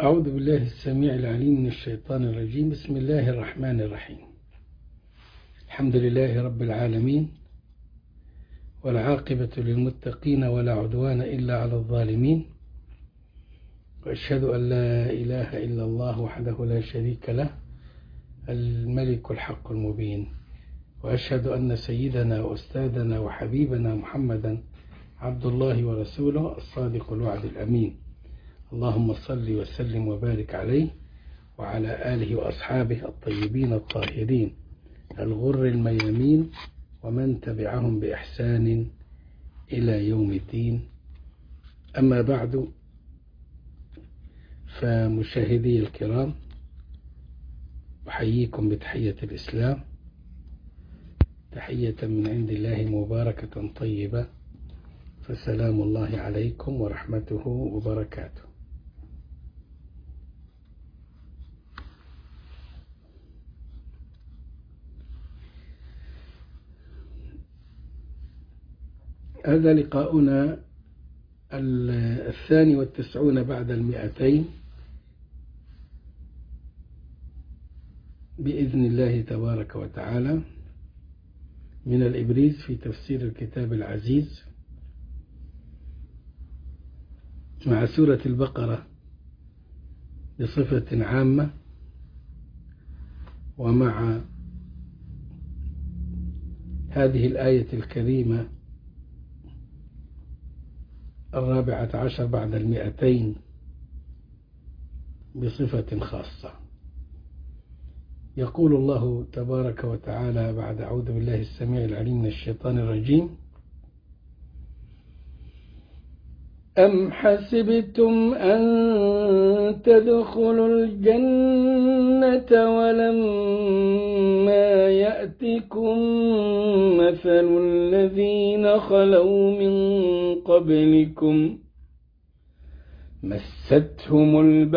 أعوذ بالله السميع العليم من الشيطان الرجيم. بسم الله الرحمن الرحيم. الحمد لله رب العالمين، والعاقبة للمتقين ولا عدوان إلا على الظالمين، وأشهد أن لا إله إلا الله وحده لا شريك له الملك الحق المبين، وأشهد أن سيدنا وأستاذنا وحبيبنا محمدا عبد الله ورسوله الصادق الوعد الأمين. اللهم صل وسلم وبارك عليه وعلى آله وأصحابه الطيبين الطاهرين الغر الميامين ومن تبعهم بإحسان إلى يوم الدين. أما بعد، فمشاهدي الكرام، أحييكم بتحية الإسلام، تحية من عند الله مباركة طيبة، فسلام الله عليكم ورحمته وبركاته. هذا لقاؤنا 92 بعد 200 بإذن الله تبارك وتعالى من الإبريز في تفسير الكتاب العزيز مع سورة البقرة بصفة عامة، ومع هذه الآية الكريمة 14 بعد 200 بصفة خاصة. يقول الله تبارك وتعالى بعد أعوذ بالله السميع العليم من الشيطان الرجيم: أم حسبتم أن تدخلوا الجنة ولما يأتكم مثل الذين خلوا من قبلكم مستهم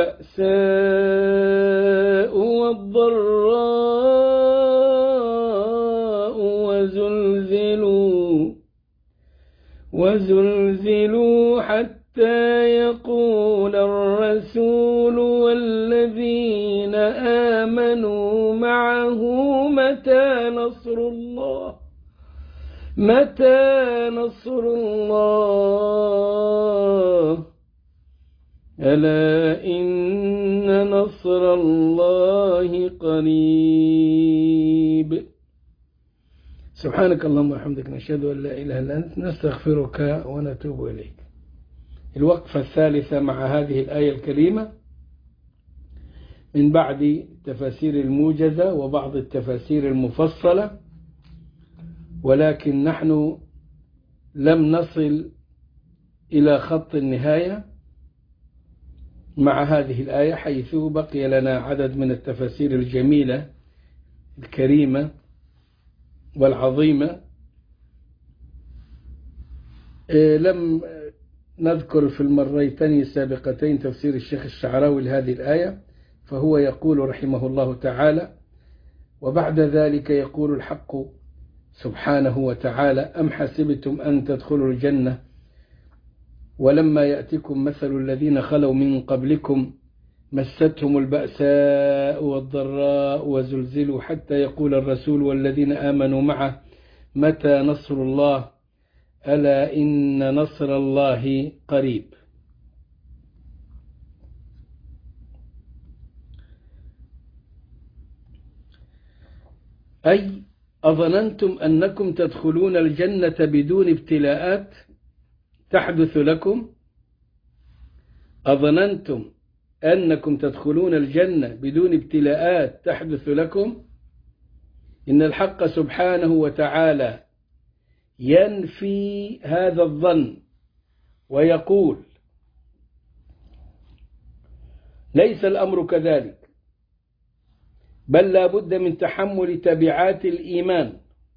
البأساء والضراء وزلزلوا حتى يقول الرسول والذين آمنوا معه متى نصر الله ألا إن نصر الله قريب. سبحانك اللهم وبحمدك، نشهد أن لا إله إلا أنت، نستغفرك ونتوب إليك. الوقفة الثالثة مع هذه الآية الكريمة من بعد التفاسير الموجزة وبعض التفاسير المفصلة، ولكن نحن لم نصل إلى خط النهاية مع هذه الآية، حيث بقي لنا عدد من التفاسير الجميلة الكريمة والعظيمة. لم نذكر في المرتين السابقتين تفسير الشيخ الشعراوي لهذه الآية، فهو يقول رحمه الله تعالى: وبعد ذلك يقول الحق سبحانه وتعالى: أم حسبتم أن تدخلوا الجنة ولما يأتكم مثل الذين خلوا من قبلكم مستهم البأساء والضراء وزلزلوا حتى يقول الرسول والذين آمنوا معه متى نصر الله ألا إن نصر الله قريب. أي أظننتم أنكم تدخلون الجنة بدون ابتلاءات تحدث لكم؟ أظننتم أنكم تدخلون الجنة بدون ابتلاءات تحدث لكم؟ إن الحق سبحانه وتعالى ينفي هذا الظن ويقول: ليس الأمر كذلك، بل لا بد من تحمل تبعات الإيمان.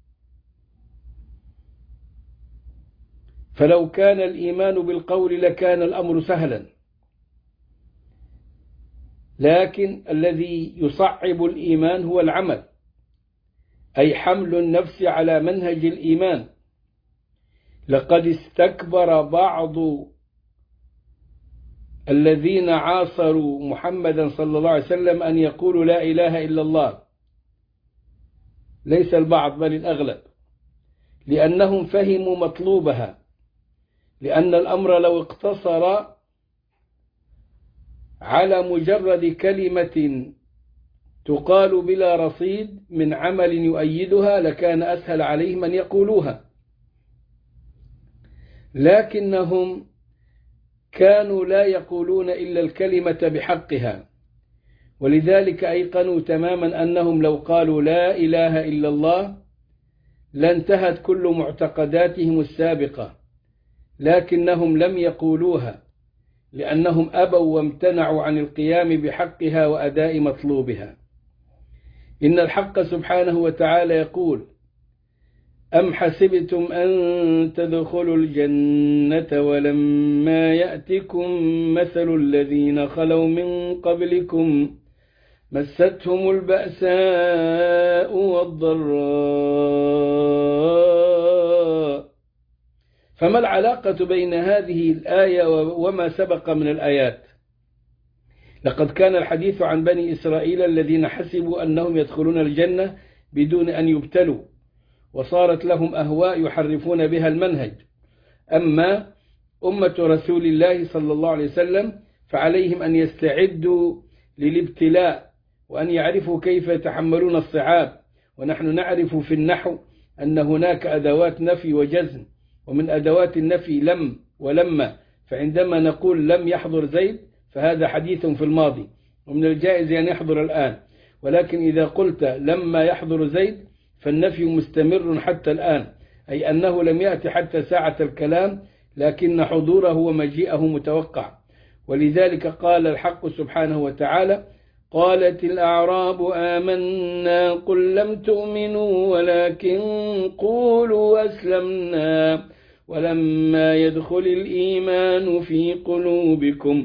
فلو كان الإيمان بالقول لكان الأمر سهلا، لكن الذي يصعب الإيمان هو العمل، أي حمل النفس على منهج الإيمان. لقد استكبر بعض الذين عاصروا محمدا صلى الله عليه وسلم أن يقولوا لا إله إلا الله، ليس البعض بل الأغلب، لأنهم فهموا مطلوبها، لأن الأمر لو اقتصر على مجرد كلمة تقال بلا رصيد من عمل يؤيدها لكان أسهل عليهم أن يقولوها، لكنهم كانوا لا يقولون إلا الكلمة بحقها، ولذلك أيقنوا تماما أنهم لو قالوا لا إله إلا الله لانتهت كل معتقداتهم السابقة، لكنهم لم يقولوها لأنهم أبوا وامتنعوا عن القيام بحقها وأداء مطلوبها. إن الحق سبحانه وتعالى يقول: أم حسبتم أن تدخلوا الجنة ولما يأتكم مثل الذين خلوا من قبلكم مستهم البأساء والضراء. فما العلاقة بين هذه الآية وما سبق من الآيات؟ لقد كان الحديث عن بني إسرائيل الذين حسبوا أنهم يدخلون الجنة بدون أن يبتلوا، وصارت لهم أهواء يحرفون بها المنهج. أما أمة رسول الله صلى الله عليه وسلم فعليهم أن يستعدوا للابتلاء وأن يعرفوا كيف يتحملون الصعاب. ونحن نعرف في النحو أن هناك أدوات نفي وجزم، ومن أدوات النفي لم ولما، فعندما نقول لم يحضر زيد فهذا حديث في الماضي ومن الجائز أن يحضر الآن، ولكن إذا قلت لما يحضر زيد فالنفي مستمر حتى الآن، أي أنه لم يأتي حتى ساعة الكلام، لكن حضوره ومجيئه متوقع. ولذلك قال الحق سبحانه وتعالى: قالت الأعراب آمنا قل لم تؤمنوا ولكن قولوا أسلمنا ولما يدخل الإيمان في قلوبكم.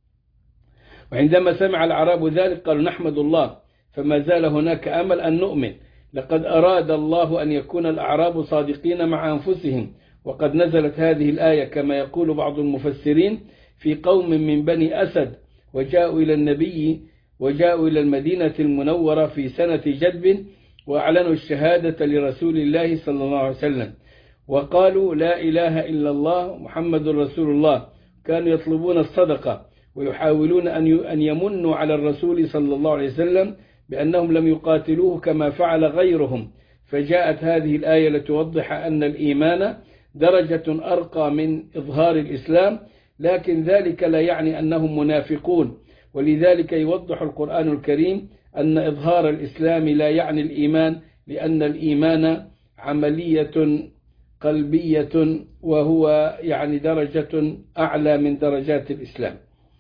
وعندما سمع الأعراب ذلك قالوا: نحمد الله، فما زال هناك أمل أن نؤمن. لقد أراد الله أن يكون الأعراب صادقين مع أنفسهم، وقد نزلت هذه الآية كما يقول بعض المفسرين في قوم من بني أسد وجاءوا إلى النبي وجاءوا إلى المدينة المنورة في سنة جدب وأعلنوا الشهادة لرسول الله صلى الله عليه وسلم، وقالوا لا إله إلا الله محمد رسول الله. كانوا يطلبون الصدقة ويحاولون أن يمنوا على الرسول صلى الله عليه وسلم بأنهم لم يقاتلوه كما فعل غيرهم، فجاءت هذه الآية لتوضح أن الإيمان درجة أرقى من إظهار الإسلام، لكن ذلك لا يعني أنهم منافقون. ولذلك يوضح القرآن الكريم أن إظهار الإسلام لا يعني الإيمان، لأن الإيمان عملية قلبية، وهو يعني درجة أعلى من درجات الإسلام.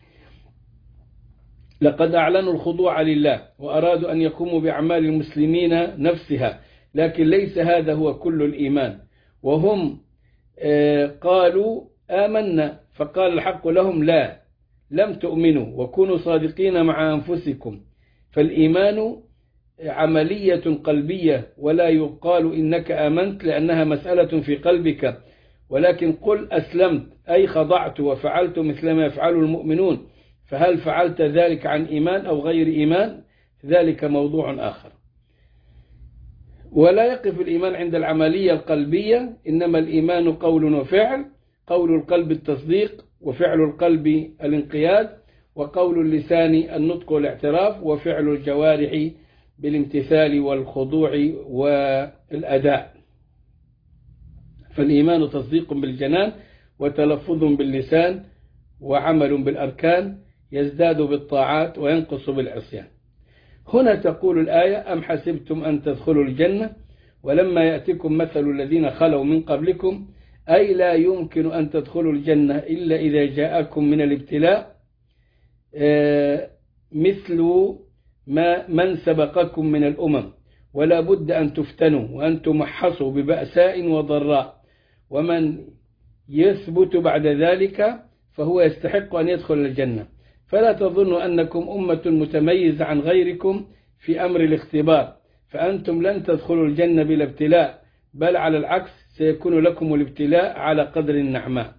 لقد أعلنوا الخضوع لله وأرادوا أن يقوموا بأعمال المسلمين نفسها، لكن ليس هذا هو كل الإيمان. وهم قالوا آمنا، فقال الحق لهم: لا، لم تؤمنوا وكونوا صادقين مع أنفسكم. فالإيمان عملية قلبية، ولا يقال إنك آمنت لأنها مسألة في قلبك، ولكن قل أسلمت أي خضعت وفعلت مثل ما يفعل المؤمنون. فهل فعلت ذلك عن إيمان أو غير إيمان؟ ذلك موضوع آخر. ولا يقف الإيمان عند العملية القلبية، إنما الإيمان قول وفعل. قول القلب التصديق، وفعل القلب الانقياد، وقول اللسان النطق والاعتراف، وفعل الجوارح بالامتثال والخضوع والأداء. فالإيمان تصديق بالجنان وتلفظ باللسان وعمل بالأركان، يزداد بالطاعات وينقص بالعصيان. هنا تقول الآية: أم حسبتم أن تدخلوا الجنة ولما يأتكم مثل الذين خلوا من قبلكم، أي لا يمكن أن تدخلوا الجنة إلا إذا جاءكم من الابتلاء مثل من سبقكم من الأمم، ولا بد أن تفتنوا وأن تمحصوا ببأساء وضراء، ومن يثبت بعد ذلك فهو يستحق أن يدخل الجنة. فلا تظنوا أنكم أمة متميزة عن غيركم في أمر الاختبار، فأنتم لن تدخلوا الجنة بلا ابتلاء، بل على العكس سيكون لكم الابتلاء على قدر النعماء.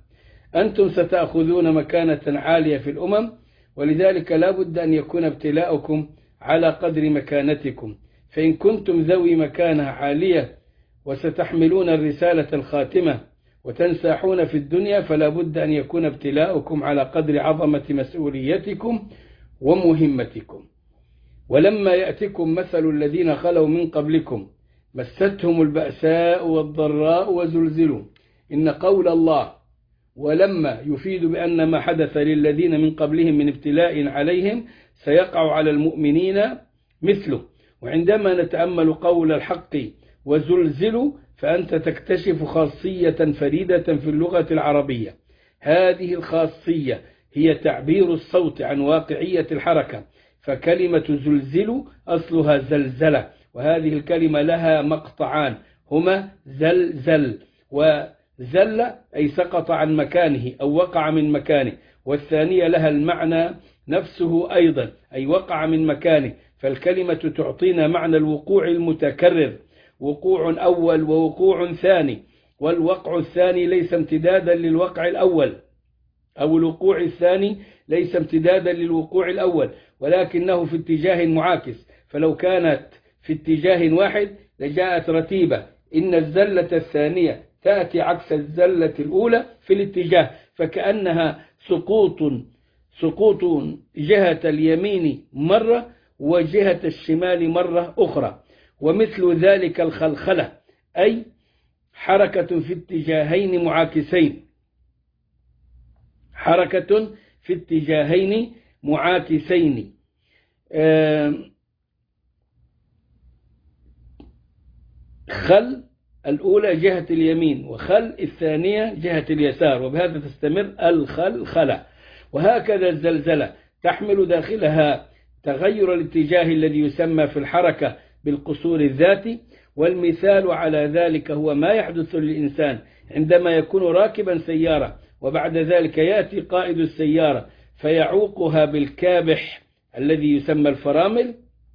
أنتم ستأخذون مكانة عالية في الأمم، ولذلك لا بد أن يكون ابتلاؤكم على قدر مكانتكم. فإن كنتم ذوي مكانة عالية وستحملون الرسالة الخاتمة وتنساحون في الدنيا، فلا بد أن يكون ابتلاؤكم على قدر عظمة مسؤوليتكم ومهمتكم. ولما يأتكم مثل الذين خلوا من قبلكم مستهم البأساء والضراء وزلزلوا. إن قول الله ولما يفيد بأن ما حدث للذين من قبلهم من ابتلاء عليهم سيقع على المؤمنين مثله. وعندما نتأمل قول الحق وزلزلوا فأنت تكتشف خاصية فريدة في اللغة العربية. هذه الخاصية هي تعبير الصوت عن واقعية الحركة، فكلمة زلزلوا أصلها زلزلة، وهذه الكلمة لها مقطعان هما زلزل وزل أي سقط عن مكانه أو وقع من مكانه، والثانية لها المعنى نفسه أيضا أي وقع من مكانه. فالكلمة تعطينا معنى الوقوع المتكرر، وقوع أول ووقوع ثاني، والوقع الثاني ليس امتدادا للوقع الأول، أو الوقوع الثاني ليس امتدادا للوقوع الأول، ولكنه في اتجاه معاكس. فلو كانت في اتجاه واحد لجاءت رتيبة، إن الزلة الثانية تأتي عكس الزلة الأولى في الاتجاه، فكأنها سقوط جهة اليمين مرة وجهة الشمال مرة أخرى. ومثل ذلك الخلخلة أي حركة في اتجاهين معاكسين، حركة في اتجاهين معاكسين. خل الأولى جهة اليمين وخل الثانية جهة اليسار، وبهذا تستمر الخلخلة. وهكذا الزلزلة تحمل داخلها تغير الاتجاه الذي يسمى في الحركة بالقصور الذاتي. والمثال على ذلك هو ما يحدث للإنسان عندما يكون راكبا سيارة وبعد ذلك يأتي قائد السيارة فيعوقها بالكابح الذي يسمى الفرامل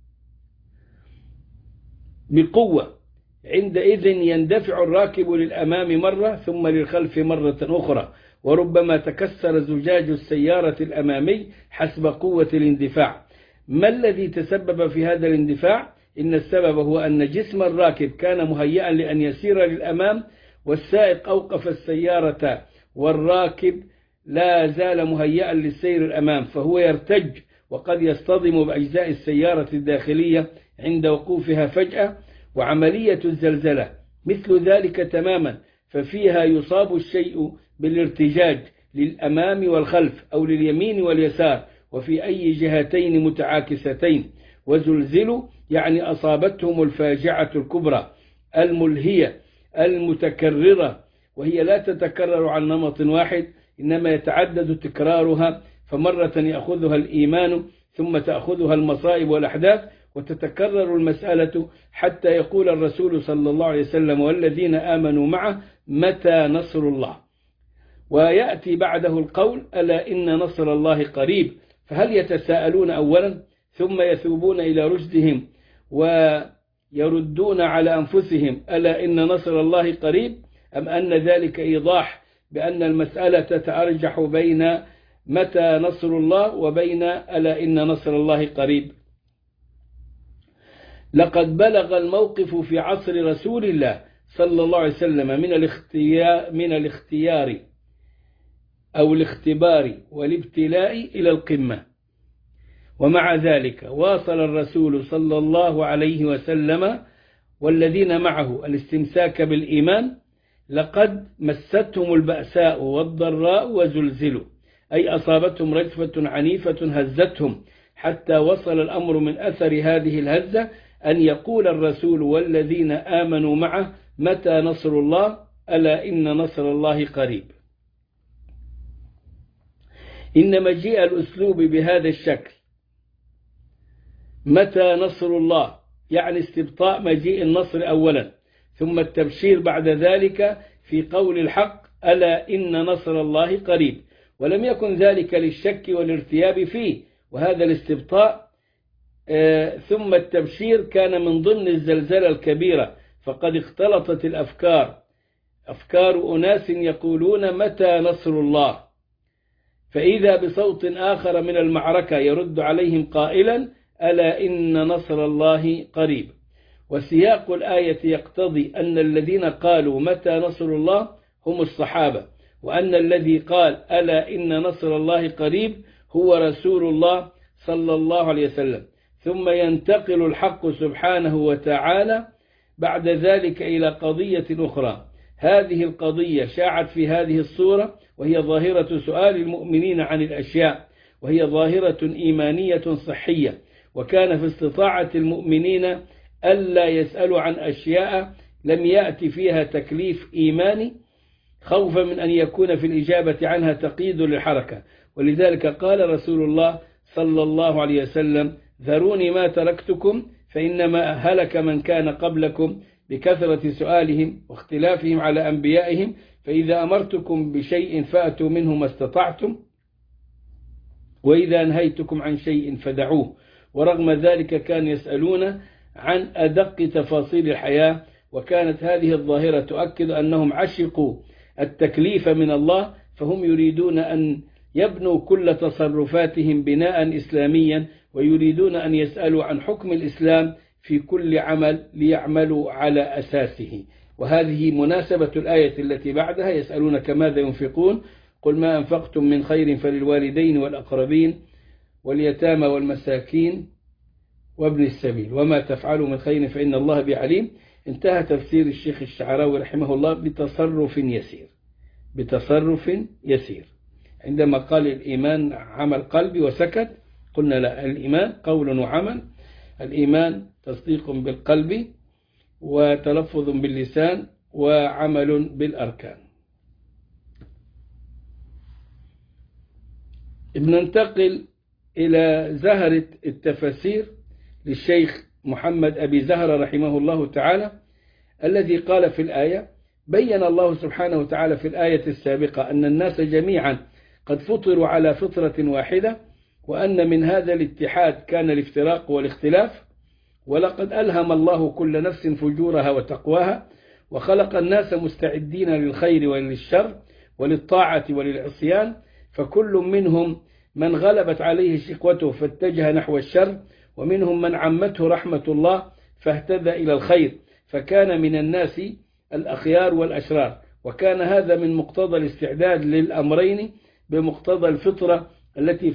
بقوة. عندئذ يندفع الراكب للأمام مرة ثم للخلف مرة أخرى، وربما تكسر زجاج السيارة الأمامي حسب قوة الاندفاع. ما الذي تسبب في هذا الاندفاع؟ إن السبب هو أن جسم الراكب كان مهيئا لأن يسير للأمام، والسائق أوقف السيارة والراكب لا زال مهيئا للسير الأمام، فهو يرتج وقد يصطدم بأجزاء السيارة الداخلية عند وقوفها فجأة. وعملية الزلزلة مثل ذلك تماما، ففيها يصاب الشيء بالارتجاج للأمام والخلف أو لليمين واليسار وفي أي جهتين متعاكستين. وزلزلوا يعني أصابتهم الفاجعة الكبرى الملهية المتكررة، وهي لا تتكرر عن نمط واحد إنما يتعدد تكرارها، فمرة يأخذها الإيمان ثم تأخذها المصائب والأحداث وتتكرر المسألة حتى يقول الرسول صلى الله عليه وسلم والذين آمنوا معه متى نصر الله، ويأتي بعده القول ألا إن نصر الله قريب. فهل يتساءلون أولا ثم يثوبون إلى رشدهم ويردون على أنفسهم ألا إن نصر الله قريب، أم أن ذلك إيضاح بأن المسألة تتأرجح بين متى نصر الله وبين ألا إن نصر الله قريب؟ لقد بلغ الموقف في عصر رسول الله صلى الله عليه وسلم من الاختيار أو الاختبار والابتلاء إلى القمة، ومع ذلك واصل الرسول صلى الله عليه وسلم والذين معه الاستمساك بالإيمان. لقد مستهم البأساء والضراء وزلزلوا أي أصابتهم رجفة عنيفة هزتهم، حتى وصل الأمر من أثر هذه الهزة أن يقول الرسول والذين آمنوا معه متى نصر الله ألا إن نصر الله قريب. إن مجيء الأسلوب بهذا الشكل متى نصر الله يعني استبطاء مجيء النصر أولا، ثم التبشير بعد ذلك في قول الحق ألا إن نصر الله قريب، ولم يكن ذلك للشك والارتياب فيه. وهذا الاستبطاء ثم التبشير كان من ضمن الزلزلة الكبيرة، فقد اختلطت الأفكار أفكار أناس يقولون متى نصر الله، فإذا بصوت آخر من المعركة يرد عليهم قائلا ألا إن نصر الله قريب. وسياق الآية يقتضي أن الذين قالوا متى نصر الله هم الصحابة، وأن الذي قال ألا إن نصر الله قريب هو رسول الله صلى الله عليه وسلم. ثم ينتقل الحق سبحانه وتعالى بعد ذلك إلى قضية أخرى. هذه القضية شاعت في هذه الصورة، وهي ظاهرة سؤال المؤمنين عن الأشياء، وهي ظاهرة إيمانية صحية، وكان في استطاعة المؤمنين ألا يسألوا عن أشياء لم يأتي فيها تكليف إيماني، خوفا من أن يكون في الإجابة عنها تقييد للحركة. ولذلك قال رسول الله صلى الله عليه وسلم ذروني ما تركتكم فإنما هلك من كان قبلكم بكثرة سؤالهم واختلافهم على أنبيائهم، فإذا أمرتكم بشيء فأتوا منه ما استطعتم، وإذا نهيتكم عن شيء فدعوه. ورغم ذلك كان يسألون عن أدق تفاصيل الحياة، وكانت هذه الظاهرة تؤكد أنهم عشقوا التكليف من الله، فهم يريدون أن يبنوا كل تصرفاتهم بناء إسلاميا، ويريدون أن يسألوا عن حكم الإسلام في كل عمل ليعملوا على أساسه. وهذه مناسبة الآية التي بعدها يسألونك ماذا ينفقون قل ما أنفقتم من خير فللوالدين والأقربين واليتامى والمساكين وابن السبيل وما تفعلوا من خير فإن الله بعليم. انتهى تفسير الشيخ الشعراوي رحمه الله بتصرف يسير. عندما قال الإيمان عمل قلبي وسكت، قلنا لا، الإيمان قول وعمل. الإيمان تصديق بالقلب وتلفظ باللسان وعمل بالأركان. بننتقل إلى زهرة التفسير للشيخ محمد أبي زهرة رحمه الله تعالى، الذي قال في الآية: بين الله سبحانه وتعالى في الآية السابقة أن الناس جميعا قد فطروا على فطرة واحدة، وأن من هذا الاتحاد كان الافتراق والاختلاف، ولقد ألهم الله كل نفس فجورها وتقواها، وخلق الناس مستعدين للخير وللشر وللطاعة وللعصيان، فكل منهم من غلبت عليه شقوته فاتجه نحو الشر، ومنهم من عمته رحمة الله فاهتدى إلى الخير، فكان من الناس الأخيار والأشرار. وكان هذا من مقتضى الاستعداد للأمرين بمقتضى الفطرة التي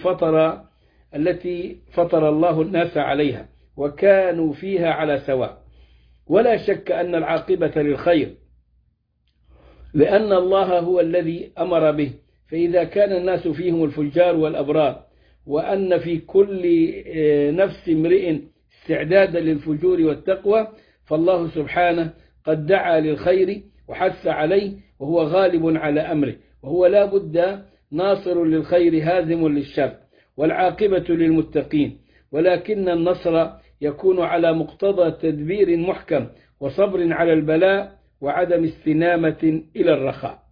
فطر الله الناس عليها، وكانوا فيها على سواء. ولا شك أن العاقبة للخير، لأن الله هو الذي أمر به، فإذا كان الناس فيهم الفجار والأبرار، وأن في كل نفس امرئ استعدادا للفجور والتقوى، فالله سبحانه قد دعا للخير وحث عليه، وهو غالب على أمره، وهو لا بد ناصر للخير هازم للشر، والعاقبة للمتقين. ولكن النصر يكون على مقتضى تدبير محكم وصبر على البلاء وعدم استنامة إلى الرخاء.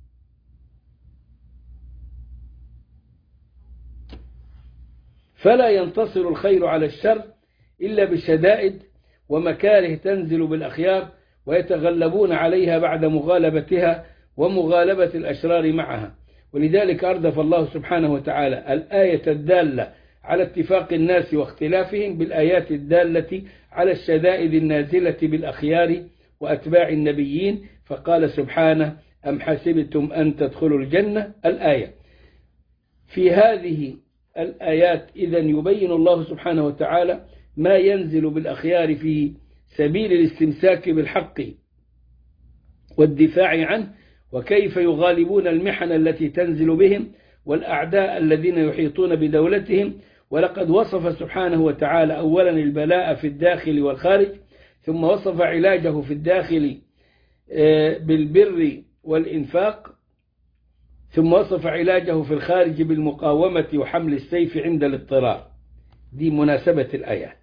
فلا ينتصر الخير على الشر إلا بشدائد ومكاره تنزل بالأخيار، ويتغلبون عليها بعد مغالبتها ومغالبة الأشرار معها. ولذلك أردف الله سبحانه وتعالى الآية الدالة على اتفاق الناس واختلافهم بالآيات الدالة على الشدائد النازلة بالأخيار وأتباع النبيين، فقال سبحانه: أم حسبتم أن تدخلوا الجنة، الآية. في هذه الآيات إذن يبين الله سبحانه وتعالى ما ينزل بالأخيار في سبيل الاستمساك بالحق والدفاع عنه، وكيف يغالبون المحن التي تنزل بهم والأعداء الذين يحيطون بدولتهم. ولقد وصف سبحانه وتعالى أولا البلاء في الداخل والخارج، ثم وصف علاجه في الداخل بالبر والإنفاق، ثم وصف علاجه في الخارج بالمقاومة وحمل السيف عند الاضطرار. دي مناسبة الآيات.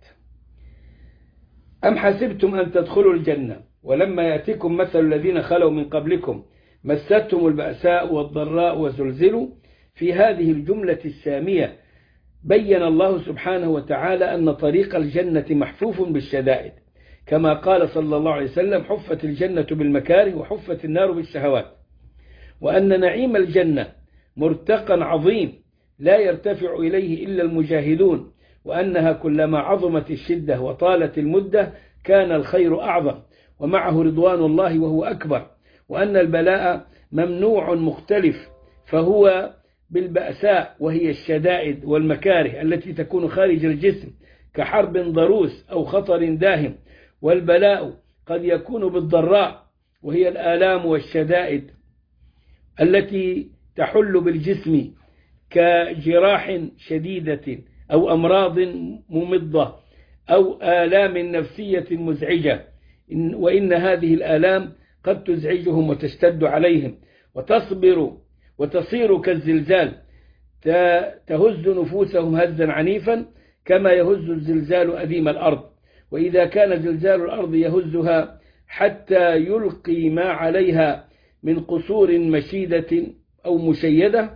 أم حسبتم أن تدخلوا الجنة ولما يأتكم مثل الذين خلوا من قبلكم مستهم البأساء والضراء وزلزلوا. في هذه الجملة السامية بين الله سبحانه وتعالى أن طريق الجنة محفوف بالشدائد، كما قال صلى الله عليه وسلم: حفت الجنة بالمكاره وحفت النار بالشهوات. وأن نعيم الجنة مرتقى عظيم لا يرتفع إليه إلا المجاهدون، وأنها كلما عظمت الشدة وطالت المدة كان الخير أعظم ومعه رضوان الله وهو أكبر. وأن البلاء ممنوع مختلف، فهو بالبأساء وهي الشدائد والمكاره التي تكون خارج الجسم كحرب ضروس أو خطر داهم. والبلاء قد يكون بالضراء وهي الآلام والشدائد التي تحل بالجسم كجراح شديدة أو أمراض ممضة أو آلام نفسية مزعجة، وإن هذه الآلام قد تزعجهم وتشتد عليهم وتصبر وتصير كالزلزال تهز نفوسهم هزا عنيفا كما يهز الزلزال أديم الأرض. وإذا كان زلزال الأرض يهزها حتى يلقي ما عليها من قصور مشيدة أو مشيدة،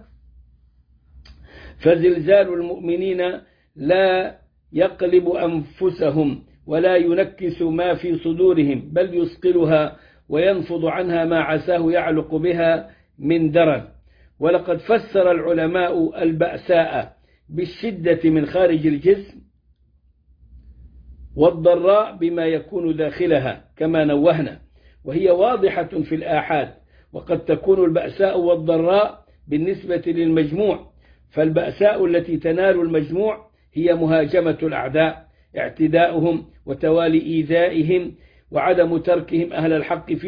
فزلزال المؤمنين لا يقلب أنفسهم ولا ينكس ما في صدورهم، بل يثقلها وينفض عنها ما عساه يعلق بها من درن. ولقد فسر العلماء البأساء بالشدة من خارج الجسم، والضراء بما يكون داخلها كما نوهنا، وهي واضحة في الآحاد. وقد تكون البأساء والضراء بالنسبة للمجموع، فالبأساء التي تنال المجموع هي مهاجمة الأعداء، اعتداؤهم وتوالي إيذائهم وعدم تركهم أهل الحق في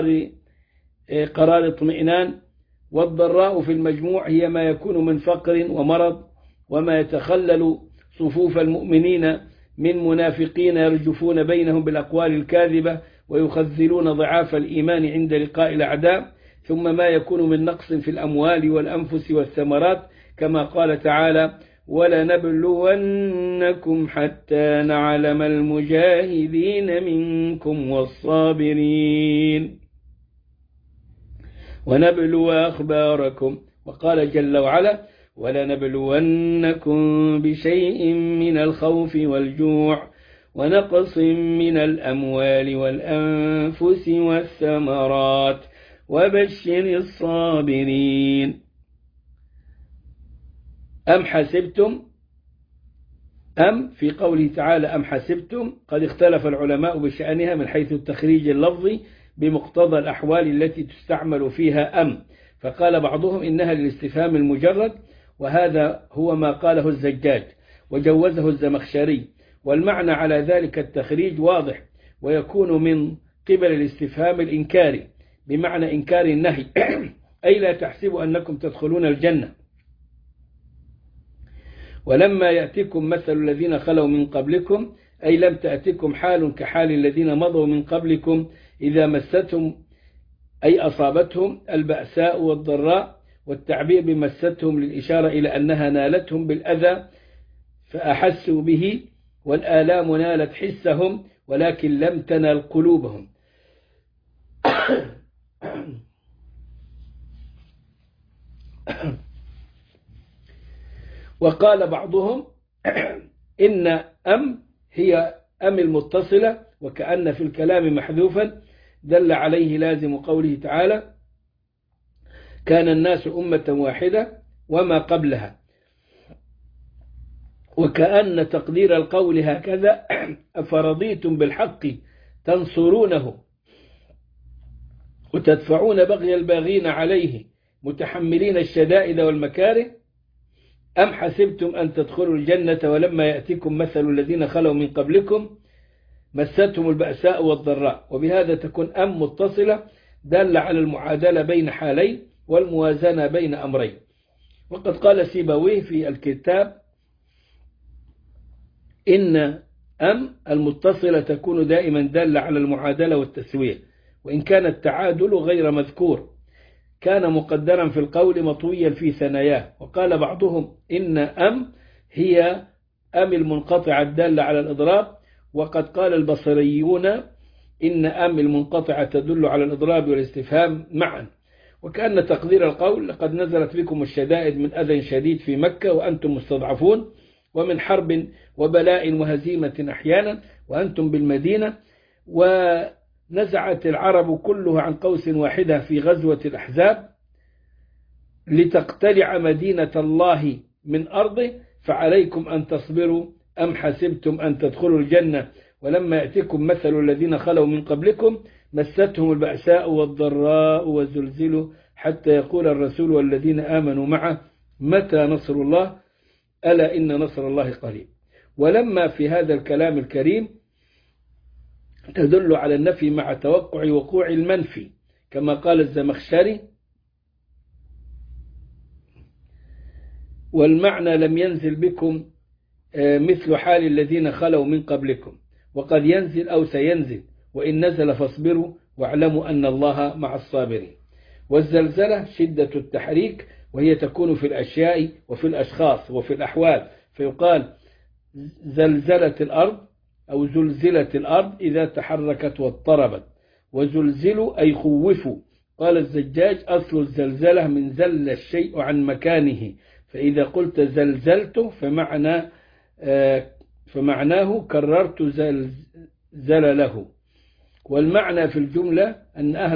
قرار اطمئنان. والضراء في المجموع هي ما يكون من فقر ومرض، وما يتخلل صفوف المؤمنين من منافقين يرجفون بينهم بالأقوال الكاذبة ويخذلون ضعاف الإيمان عند لقاء الأعداء، ثم ما يكون من نقص في الأموال والأنفس والثمرات، كما قال تعالى: ولنبلونكم حتى نعلم المجاهدين منكم والصابرين ونبلو أخباركم. وقال جل وعلا: ولنبلونكم بشيء من الخوف والجوع ونقص من الأموال والأنفس والثمرات وبشر الصابرين. أم حسبتم، أم في قوله تعالى أم حسبتم قد اختلف العلماء بشأنها من حيث التخريج اللفظي بمقتضى الأحوال التي تستعمل فيها أم، فقال بعضهم إنها للاستفهام المجرد، وهذا هو ما قاله الزجاج وجوزه الزمخشري، والمعنى على ذلك التخريج واضح، ويكون من قبل الاستفهام الإنكاري بمعنى إنكار النهي أي لا تحسبوا أنكم تدخلون الجنة. ولما يأتكم مثل الذين خلوا من قبلكم أي لم تأتكم حال كحال الذين مضوا من قبلكم إذا مستهم أي أصابتهم البأساء والضراء، والتعبير بمستهم للإشارة إلى أنها نالتهم بالأذى فأحسوا به، والآلام نالت حسهم ولكن لم تنال قلوبهم. وقال بعضهم إن أم هي أم المتصلة، وكأن في الكلام محذوفا دل عليه لازم قوله تعالى: كان الناس أمة واحدة وما قبلها، وكأن تقدير القول هكذا: أفرضيتم بالحق تنصرونه وتدفعون بغي الباغين عليه متحملين الشدائد والمكاره، أم حسبتم أن تدخلوا الجنة ولما يأتيكم مثل الذين خلوا من قبلكم مستهم البأساء والضراء. وبهذا تكون أم متصلة دالة على المعادلة بين حالين والموازنة بين أمرين. وقد قال سيبويه في الكتاب إن أم المتصلة تكون دائما دالة على المعادلة والتسوية، وإن كان التعادل غير مذكور كان مقدرا في القول مطويا في ثناياه. وقال بعضهم إن أم هي أم المنقطعة الدالة على الإضراب، وقد قال البصريون إن أم المنقطعة تدل على الإضراب والاستفهام معا، وكأن تقدير القول: لقد نزلت بكم الشدائد من أذى شديد في مكة وأنتم مستضعفون، ومن حرب وبلاء وهزيمة أحيانا وأنتم بالمدينة، ونزعت العرب كلها عن قوس واحدة في غزوة الأحزاب لتقتلع مدينة الله من أرضه، فعليكم أن تصبروا أم حسبتم أن تدخلوا الجنة ولما يأتكم مثل الذين خلوا من قبلكم مستهم البأساء والضراء وزلزلوا حتى يقول الرسول والذين آمنوا معه متى نصر الله ألا إن نصر الله قريب. ولما في هذا الكلام الكريم تدل على النفي مع توقع وقوع المنفي، كما قال الزمخشري: والمعنى لم ينزل بكم مثل حال الذين خلوا من قبلكم، وقد ينزل أو سينزل، وإن نزل فاصبروا واعلموا أن الله مع الصابرين. والزلزلة شدة التحريك، وهي تكون في الأشياء وفي الأشخاص وفي الأحوال، فيقال زلزلت الأرض أو زلزلت الأرض إذا تحركت واضطربت. وزلزلوا أي خوفوا. قال الزجاج: أصل الزلزلة من زل الشيء عن مكانه، فإذا قلت زلزلت فمعناه كررت زلله. والمعنى في الجملة أن أهل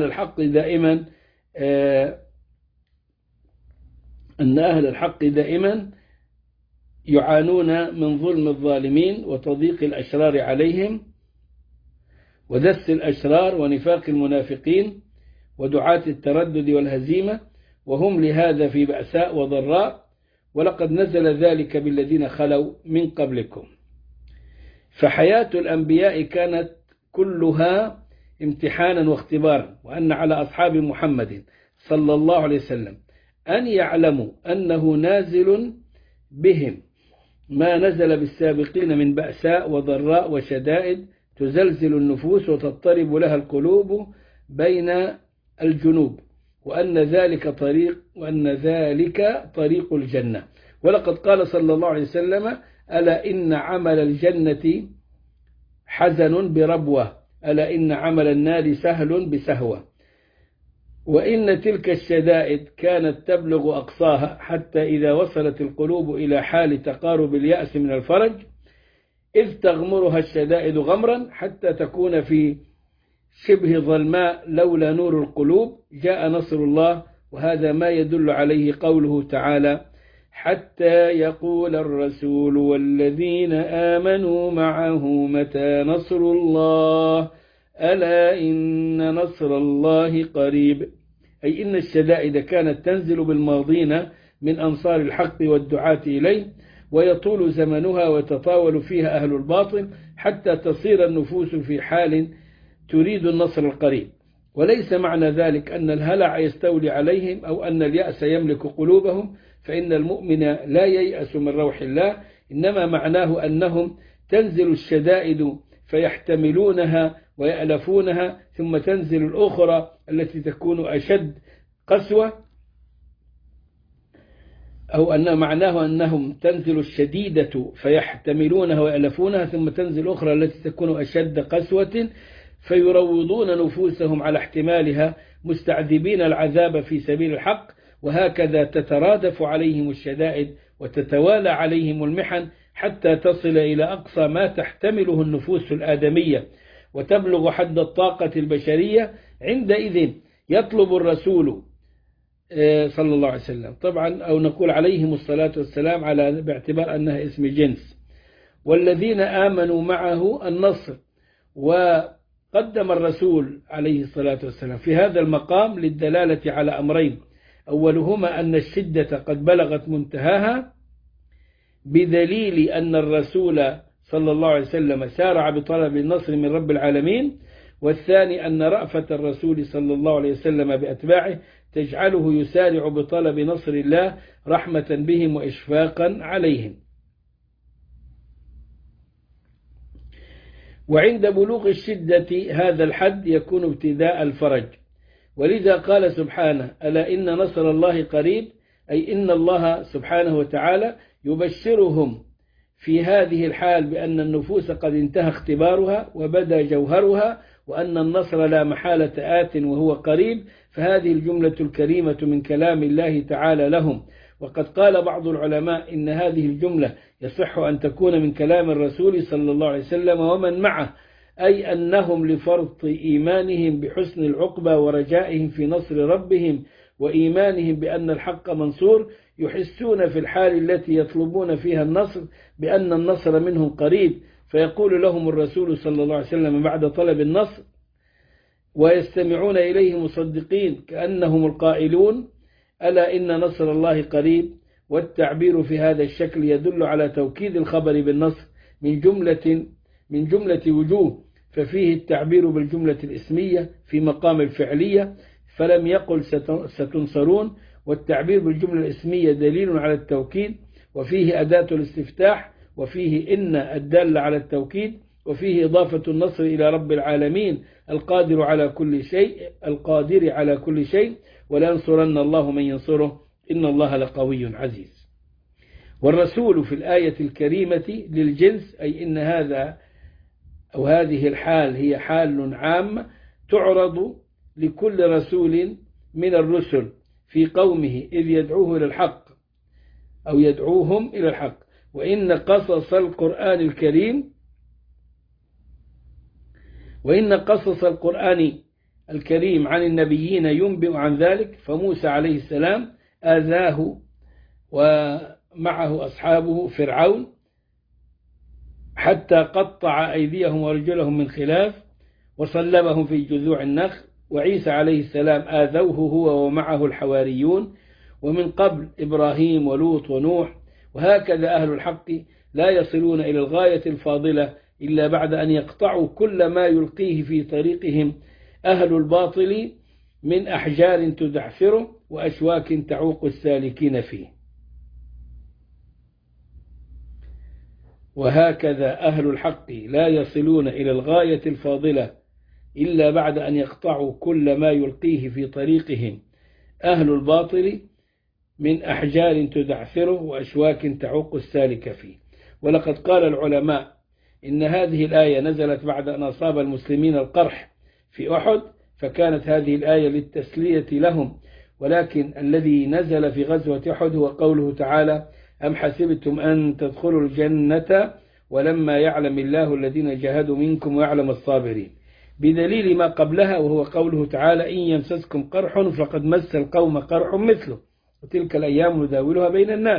الحق دائما يعانون من ظلم الظالمين وتضييق الأشرار عليهم ودس الأشرار ونفاق المنافقين ودعاة التردد والهزيمة، وهم لهذا في بأساء وضراء، ولقد نزل ذلك بالذين خلوا من قبلكم. فحياة الأنبياء كانت كلها امتحانا واختبارا، وأن على أصحاب محمد صلى الله عليه وسلم أن يعلموا أنه نازل بهم ما نزل بالسابقين من بأساء وضراء وشدائد تزلزل النفوس وتضطرب لها القلوب بين الجنوب، وأن ذلك طريق الجنة. ولقد قال صلى الله عليه وسلم: ألا إن عمل الجنة حزن بربوة، ألا إن عمل النار سهل بسهوة. وإن تلك الشدائد كانت تبلغ أقصاها حتى إذا وصلت القلوب إلى حال تقارب اليأس من الفرج، إذ تغمرها الشدائد غمرا حتى تكون في شبه ظلماء لولا نور القلوب، جاء نصر الله. وهذا ما يدل عليه قوله تعالى: حتى يقول الرسول والذين آمنوا معه متى نصر الله ألا إن نصر الله قريب. أي إن الشدائد كانت تنزل بالماضين من أنصار الحق والدعاة إليه، ويطول زمنها ويتطاول فيها أهل الباطل حتى تصير النفوس في حال تريد النصر القريب. وليس معنى ذلك أن الهلع يستولي عليهم أو أن اليأس يملك قلوبهم، فإن المؤمن لا ييأس من روح الله، إنما معناه أنهم تنزل الشدائد فيحتملونها ويألفونها، ثم تنزل الأخرى التي تكون أشد قسوة، أو أن معناه أنهم تنزل الشديدة فيحتملونها ويألفونها، ثم تنزل الأخرى التي تكون أشد قسوة فيروضون نفوسهم على احتمالها مستعذبين العذاب في سبيل الحق. وهكذا تترادف عليهم الشدائد وتتوالى عليهم المحن حتى تصل إلى أقصى ما تحتمله النفوس الآدمية وتبلغ حد الطاقة البشرية. عندئذ يطلب الرسول صلى الله عليه وسلم، طبعا أو نقول عليهم الصلاة والسلام على باعتبار أنها اسم جنس، والذين آمنوا معه النصر. وقدم الرسول عليه الصلاة والسلام في هذا المقام للدلالة على أمرين: أولهما أن الشدة قد بلغت منتهاها بدليل أن الرسول صلى الله عليه وسلم سارع بطلب النصر من رب العالمين، والثاني أن رأفة الرسول صلى الله عليه وسلم بأتباعه تجعله يسارع بطلب نصر الله رحمة بهم وإشفاقا عليهم. وعند بلوغ الشدة هذا الحد يكون ابتداء الفرج، ولذا قال سبحانه: ألا إن نصر الله قريب، أي إن الله سبحانه وتعالى يبشرهم في هذه الحال بأن النفوس قد انتهى اختبارها وبدا جوهرها، وأن النصر لا محالة آت وهو قريب. فهذه الجملة الكريمة من كلام الله تعالى لهم. وقد قال بعض العلماء إن هذه الجملة يصح أن تكون من كلام الرسول صلى الله عليه وسلم ومن معه، أي أنهم لفرط إيمانهم بحسن العقبى ورجائهم في نصر ربهم وإيمانهم بأن الحق منصور يحسون في الحال التي يطلبون فيها النصر بأن النصر منهم قريب، فيقول لهم الرسول صلى الله عليه وسلم بعد طلب النصر ويستمعون إليه مصدقين كأنهم القائلون ألا إن نصر الله قريب. والتعبير في هذا الشكل يدل على توكيد الخبر بالنصر من جملة وجوه، ففيه التعبير بالجملة الاسمية في مقام الفعلية فلم يقل ستنصرون، والتعبير بالجملة الاسمية دليل على التوكيد، وفيه أداة الاستفتاح، وفيه إن الدالة على التوكيد، وفيه إضافة النصر إلى رب العالمين القادر على كل شيء ولا ينصرن الله من ينصره إن الله لقوي عزيز. والرسول في الآية الكريمة للجنس، أي إن هذا أو هذه الحال هي حال عامة تعرض لكل رسول من الرسل في قومه إذ يدعوه إلى الحق أو يدعوهم إلى الحق. وإن قصص القرآن الكريم عن النبيين ينبئ عن ذلك، فموسى عليه السلام آذاه ومعه أصحابه فرعون حتى قطع أيديهم ورجلهم من خلاف وصلبهم في جذوع النخل، وعيسى عليه السلام آذوه هو ومعه الحواريون، ومن قبل إبراهيم ولوط ونوح. وهكذا أهل الحق لا يصلون إلى الغاية الفاضلة إلا بعد أن يقطعوا كل ما يلقيه في طريقهم أهل الباطل من أحجار تدعثره وأشواك تعوق السالكين فيه. وهكذا أهل الحق لا يصلون إلى الغاية الفاضلة إلا بعد أن يقطعوا كل ما يلقيه في طريقهم أهل الباطل من أحجار تدعثره وأشواك تعوق السالك فيه. ولقد قال العلماء إن هذه الآية نزلت بعد أن أصاب المسلمين القرح في أحد، فكانت هذه الآية للتسلية لهم، ولكن الذي نزل في غزوة أحد هو قوله تعالى أم حسبتم أن تدخلوا الجنة ولما يعلم الله الذين جاهدوا منكم ويعلم الصابرين، بدليل ما قبلها وهو قوله تعالى إن يمسسكم قرح فقد مس القوم قرح مثله وتلك الأيام نداولها بين الناس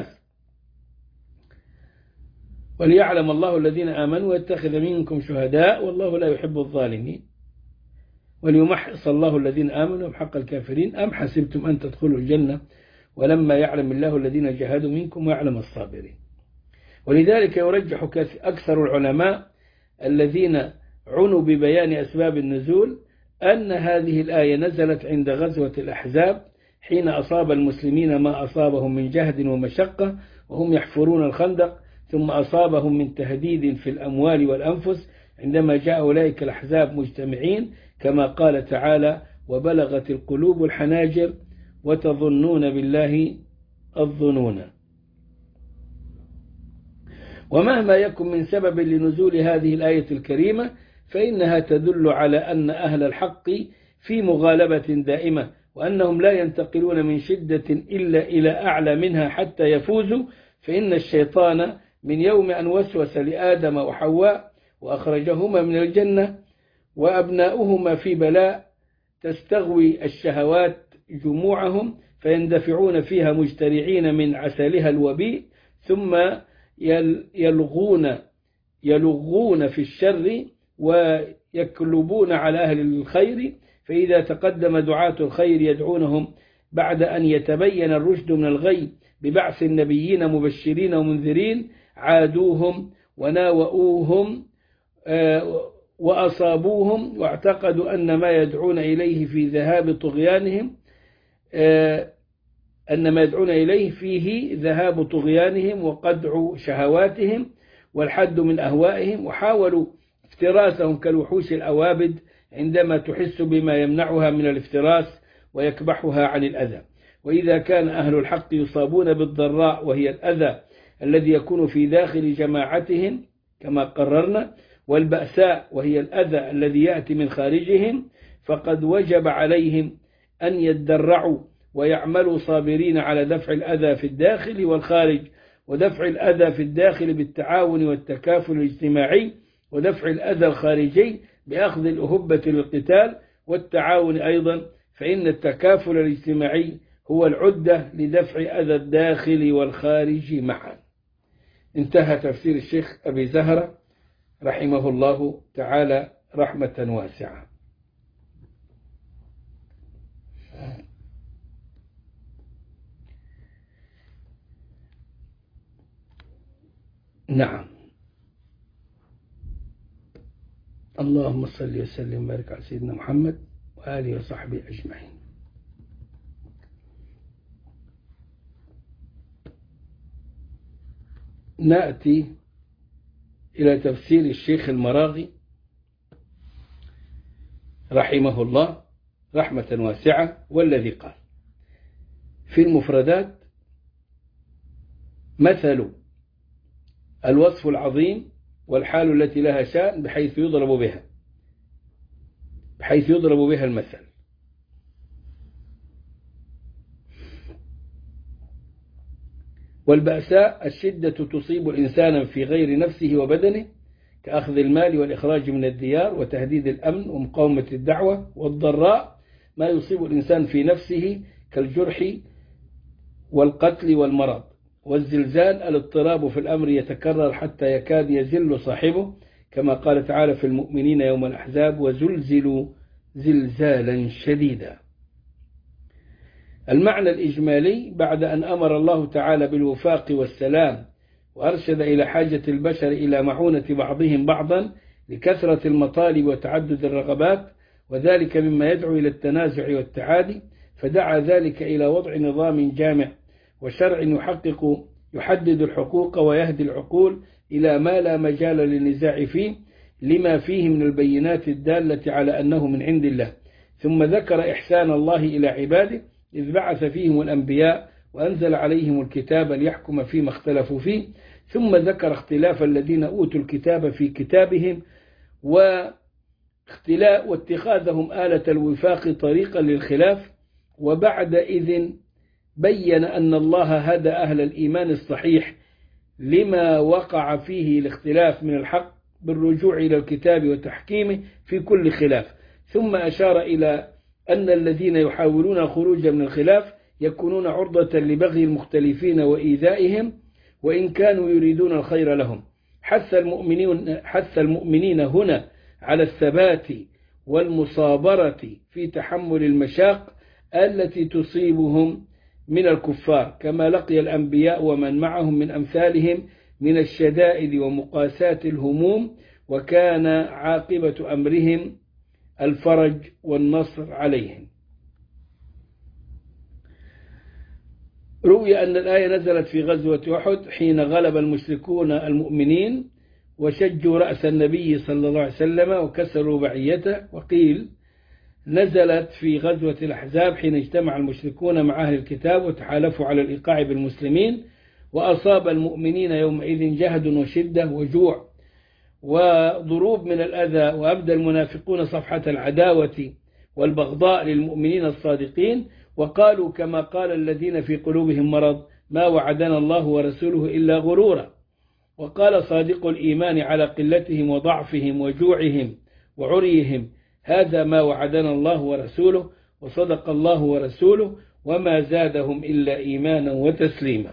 وليعلم الله الذين آمنوا ويتخذ منكم شهداء والله لا يحب الظالمين وليمحص الله الذين آمنوا ويمحق الكافرين أم حسبتم أن تدخلوا الجنة ولما يعلم الله الذين جاهدوا منكم ويعلم الصابرين. ولذلك يرجح أكثر العلماء الذين عنوا ببيان أسباب النزول أن هذه الآية نزلت عند غزوة الأحزاب حين أصاب المسلمين ما أصابهم من جهد ومشقة وهم يحفرون الخندق، ثم أصابهم من تهديد في الأموال والأنفس عندما جاء أولئك الأحزاب مجتمعين، كما قال تعالى وبلغت القلوب الحناجر وتظنون بالله الظنون. ومهما يكن من سبب لنزول هذه الآية الكريمة فإنها تدل على أن أهل الحق في مغالبة دائمة، وأنهم لا ينتقلون من شدة إلا إلى أعلى منها حتى يفوزوا، فإن الشيطان من يوم أن وسوس لآدم وحواء وأخرجهما من الجنة وأبناؤهما في بلاء تستغوي الشهوات جموعهم فيندفعون فيها مجترعين من عسلها الوبيء، ثم يلغون في الشر ويكلبون على أهل الخير، فإذا تقدم دعاة الخير يدعونهم بعد أن يتبين الرشد من الغي ببعث النبيين مبشرين ومنذرين عادوهم وناوؤوهم وأصابوهم واعتقدوا أن ما يدعون إليه في ذهاب طغيانهم فيه ذهاب طغيانهم وقدع شهواتهم والحد من أهوائهم، وحاولوا افتراسهم كالوحوش الأوابد عندما تحس بما يمنعها من الافتراس ويكبحها عن الأذى. وإذا كان أهل الحق يصابون بالضراء وهي الأذى الذي يكون في داخل جماعتهم كما قررنا، والبأساء وهي الأذى الذي يأتي من خارجهم، فقد وجب عليهم أن يتدرعوا ويعملوا صابرين على دفع الأذى في الداخل والخارج. ودفع الأذى في الداخل بالتعاون والتكافل الاجتماعي ودفع الأذى الخارجي بأخذ الأهبة للقتال والتعاون أيضا، فإن التكافل الاجتماعي هو العدة لدفع أذى الداخل والخارج معا. انتهى تفسير الشيخ أبي زهرة رحمه الله تعالى رحمة واسعة. نعم. اللهم صل وسلم وبارك على سيدنا محمد وآله وصحبه أجمعين. نأتي إلى تفسير الشيخ المراغي رحمه الله رحمة واسعة، والذي قال في المفردات: مثل الوصف العظيم والحال التي لها شأن بحيث يضرب بها المثل. والبأساء الشدة تصيب الإنسان في غير نفسه وبدنه، كأخذ المال والإخراج من الديار وتهديد الأمن ومقاومة الدعوة. والضراء ما يصيب الإنسان في نفسه كالجرح والقتل والمرض. والزلزال الاضطراب في الأمر يتكرر حتى يكاد يزل صاحبه، كما قال تعالى في المؤمنين يوم الأحزاب: وزلزلوا زلزالا شديدا. المعنى الإجمالي: بعد أن أمر الله تعالى بالوفاق والسلام وأرشد إلى حاجة البشر إلى معونة بعضهم بعضا لكثرة المطالب وتعدد الرغبات، وذلك مما يدعو إلى التنازع والتعادي، فدعا ذلك إلى وضع نظام جامع وشرع يحدد الحقوق ويهدي العقول إلى ما لا مجال للنزاع فيه، لما فيه من البينات الدالة على أنه من عند الله. ثم ذكر إحسان الله إلى عباده إذ بعث فيهم الأنبياء وأنزل عليهم الكتاب ليحكم فيما اختلفوا فيه. ثم ذكر اختلاف الذين أوتوا الكتاب في كتابهم واتخاذهم آلة الوفاق طريقا للخلاف. وبعد إذن بين أن الله هدى أهل الإيمان الصحيح لما وقع فيه الاختلاف من الحق بالرجوع إلى الكتاب وتحكيمه في كل خلاف. ثم أشار إلى أن الذين يحاولون الخروج من الخلاف يكونون عرضة لبغي المختلفين وإيذائهم وإن كانوا يريدون الخير لهم. حث المؤمنين هنا على الثبات والمصابرة في تحمل المشاق التي تصيبهم من الكفار، كما لقي الأنبياء ومن معهم من أمثالهم من الشدائد ومقاسات الهموم، وكان عاقبة أمرهم الفرج والنصر عليهم. روي أن الآية نزلت في غزوة أحد حين غلب المشركون المؤمنين وشجوا رأس النبي صلى الله عليه وسلم وكسروا بعيته. وقيل نزلت في غزوة الأحزاب حين اجتمع المشركون مع أهل الكتاب وتحالفوا على الإيقاع بالمسلمين، وأصاب المؤمنين يومئذ جهد وشدة وجوع وضروب من الأذى، وأبدى المنافقون صفحة العداوة والبغضاء للمؤمنين الصادقين، وقالوا كما قال الذين في قلوبهم مرض: ما وعدنا الله ورسوله إلا غرورا. وقال صادق الإيمان على قلتهم وضعفهم وجوعهم وعريهم: هذا ما وعدنا الله ورسوله، وصدق الله ورسوله، وما زادهم إلا إيمانا وتسليما.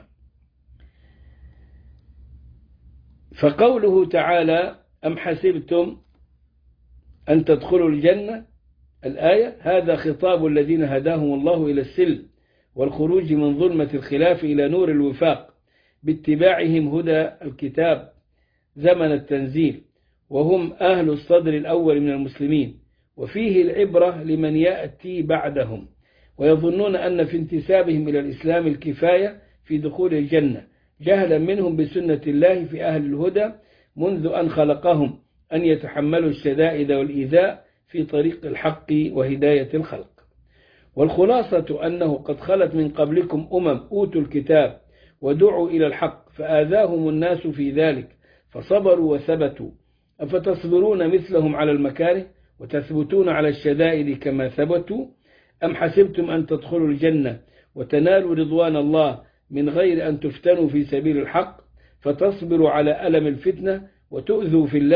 فقوله تعالى: أم حسبتم أن تدخلوا الجنة، الآية، هذا خطاب الذين هداهم الله إلى السلم والخروج من ظلمة الخلاف إلى نور الوفاق باتباعهم هدى الكتاب زمن التنزيل، وهم أهل الصدر الأول من المسلمين، وفيه العبرة لمن يأتي بعدهم، ويظنون أن في انتسابهم إلى الإسلام الكفاية في دخول الجنة، جهلا منهم بسنة الله في أهل الهدى منذ أن خلقهم أن يتحملوا الشدائد والإيذاء في طريق الحق وهداية الخلق. والخلاصة أنه قد خلت من قبلكم أوتوا الكتاب ودعوا إلى الحق فآذاهم الناس في ذلك فصبروا وثبتوا، أفتصبرون مثلهم على المكاره وتثبتون على الشدائد كما ثبتوا؟ أم حسبتم أن تدخلوا الجنة وتنالوا رضوان الله من غير أن تفتنوا في سبيل الحق، فتصبروا على ألم الفتنة وتؤذوا في الله،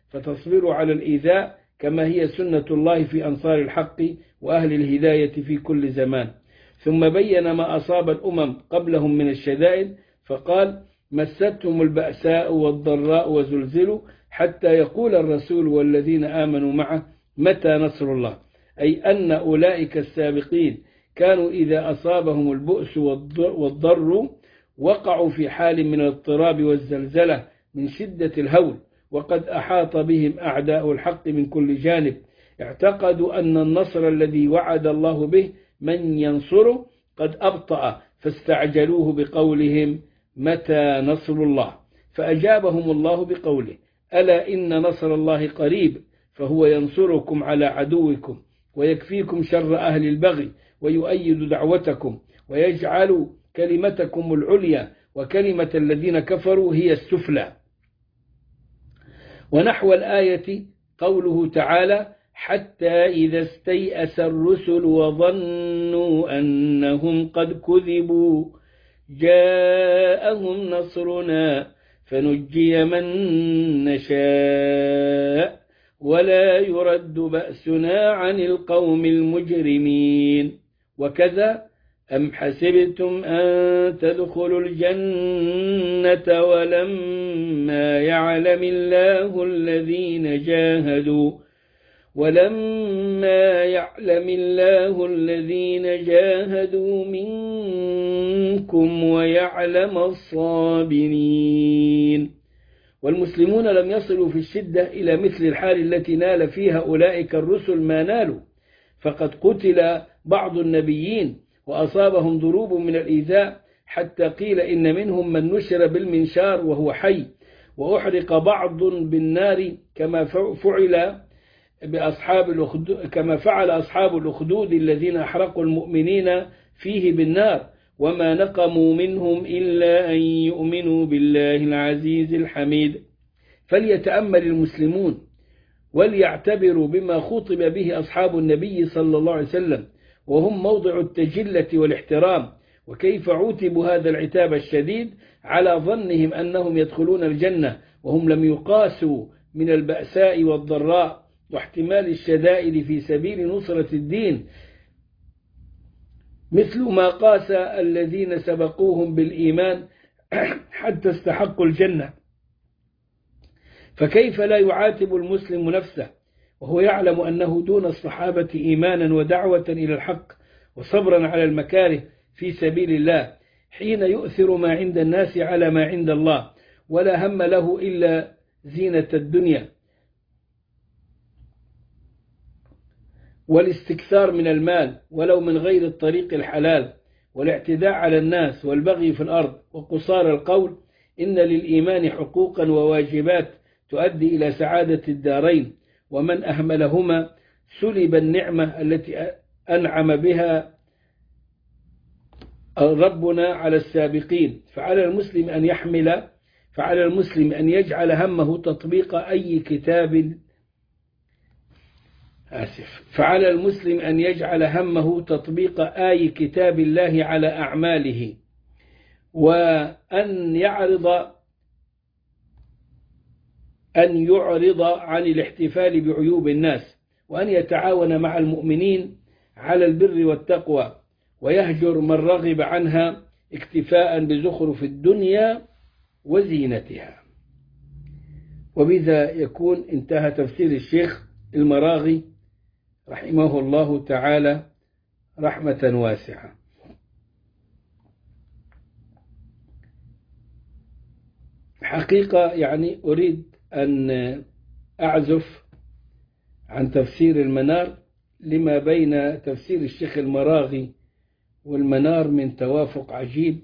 فتصبروا على الإيذاء كما هي سنة الله في أنصار الحق وأهل الهداية في كل زمان. ثم بين ما أصاب الأمم قبلهم من الشدائد فقال: مستهم البأساء والضراء وزلزلوا حتى يقول الرسول والذين آمنوا معه متى نصر الله، أي أن أولئك السابقين كانوا إذا أصابهم البؤس والضر وقعوا في حال من الاضطراب والزلزلة من شدة الهول، وقد أحاط بهم أعداء الحق من كل جانب، اعتقدوا أن النصر الذي وعد الله به من ينصره قد أبطأ، فاستعجلوه بقولهم متى نصر الله، فأجابهم الله بقوله: ألا إن نصر الله قريب، فهو ينصركم على عدوكم ويكفيكم شر أهل البغي ويؤيد دعوتكم ويجعل كلمتكم العليا وكلمة الذين كفروا هي السفلى. ونحو الآية قوله تعالى: حتى إذا استيأس الرسل وظنوا أنهم قد كذبوا جاءهم نصرنا فنجي من نشاء ولا يرد بأسنا عن القوم المجرمين. وكذا: أم حسبتم أن تدخلوا الجنة ولما يعلم الله الذين جاهدوا منكم ويعلم الصابرين. والمسلمون لم يصلوا في الشدة إلى مثل الحال التي نال فيها أولئك الرسل ما نالوا، فقد قتل بعض النبيين وأصابهم ضروب من الإيذاء، حتى قيل إن منهم من نشر بالمنشار وهو حي، وأحرق بعض بالنار كما فعل أصحاب الأخدود الذين أحرقوا المؤمنين فيه بالنار، وما نقموا منهم إلا أن يؤمنوا بالله العزيز الحميد. فليتأمل المسلمون وليعتبروا بما خطب به أصحاب النبي صلى الله عليه وسلم، وهم موضع التجلة والاحترام، وكيف عوتبوا هذا العتاب الشديد على ظنهم أنهم يدخلون الجنة وهم لم يقاسوا من البأساء والضراء واحتمال الشدائد في سبيل نصرة الدين مثل ما قاس الذين سبقوهم بالإيمان حتى استحقوا الجنة. فكيف لا يعاتب المسلم نفسه وهو يعلم أنه دون الصحابة إيمانا ودعوة إلى الحق وصبرا على المكاره في سبيل الله، حين يؤثر ما عند الناس على ما عند الله، ولا هم له إلا زينة الدنيا والاستكثار من المال ولو من غير الطريق الحلال، والاعتداء على الناس والبغي في الأرض وقصار القول. إن للإيمان حقوقا وواجبات تؤدي إلى سعادة الدارين، ومن أهملهما سلب النعمة التي أنعم بها ربنا على السابقين. فعلى المسلم أن يجعل همه تطبيق آي كتاب الله على أعماله، وأن يعرض عن الاحتفال بعيوب الناس، وأن يتعاون مع المؤمنين على البر والتقوى، ويهجر من رغب عنها اكتفاء بزخرف الدنيا وزينتها. وبذا يكون انتهى تفسير الشيخ المراغي رحمه الله تعالى رحمة واسعة. حقيقة يعني أريد أن أعزف عن تفسير المنار لما بين تفسير الشيخ المراغي والمنار من توافق عجيب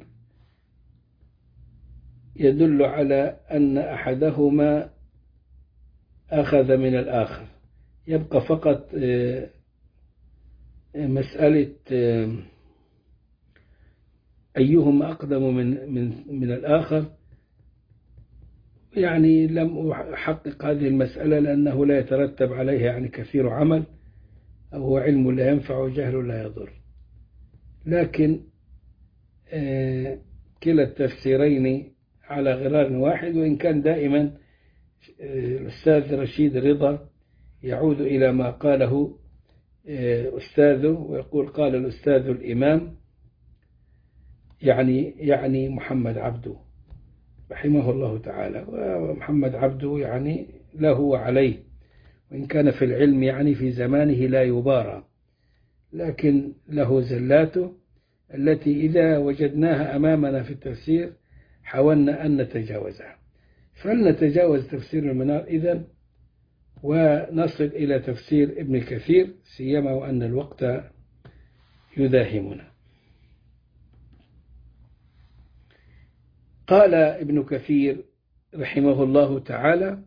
يدل على أن أحدهما أخذ من الآخر. يبقى فقط مسألة أيهما أقدم من الآخر، يعني لم أحقق هذه المسألة لأنه لا يترتب عليها يعني كثير عمل، أو هو علم لا ينفع وجهل لا يضر. لكن كلا التفسيرين على غرار واحد، وإن كان دائما الأستاذ رشيد رضا يعود إلى ما قاله أستاذه ويقول: قال الأستاذ الإمام يعني محمد عبده رحمه الله تعالى. ومحمد عبده يعني له وعليه، وإن كان في العلم يعني في زمانه لا يبارى، لكن له زلاته التي إذا وجدناها أمامنا في التفسير حاولنا أن نتجاوزها. فلنتجاوز تفسير المنار إذن ونصل إلى تفسير ابن كثير، سيما وأن الوقت يداهمنا. قال ابن كثير رحمه الله تعالى: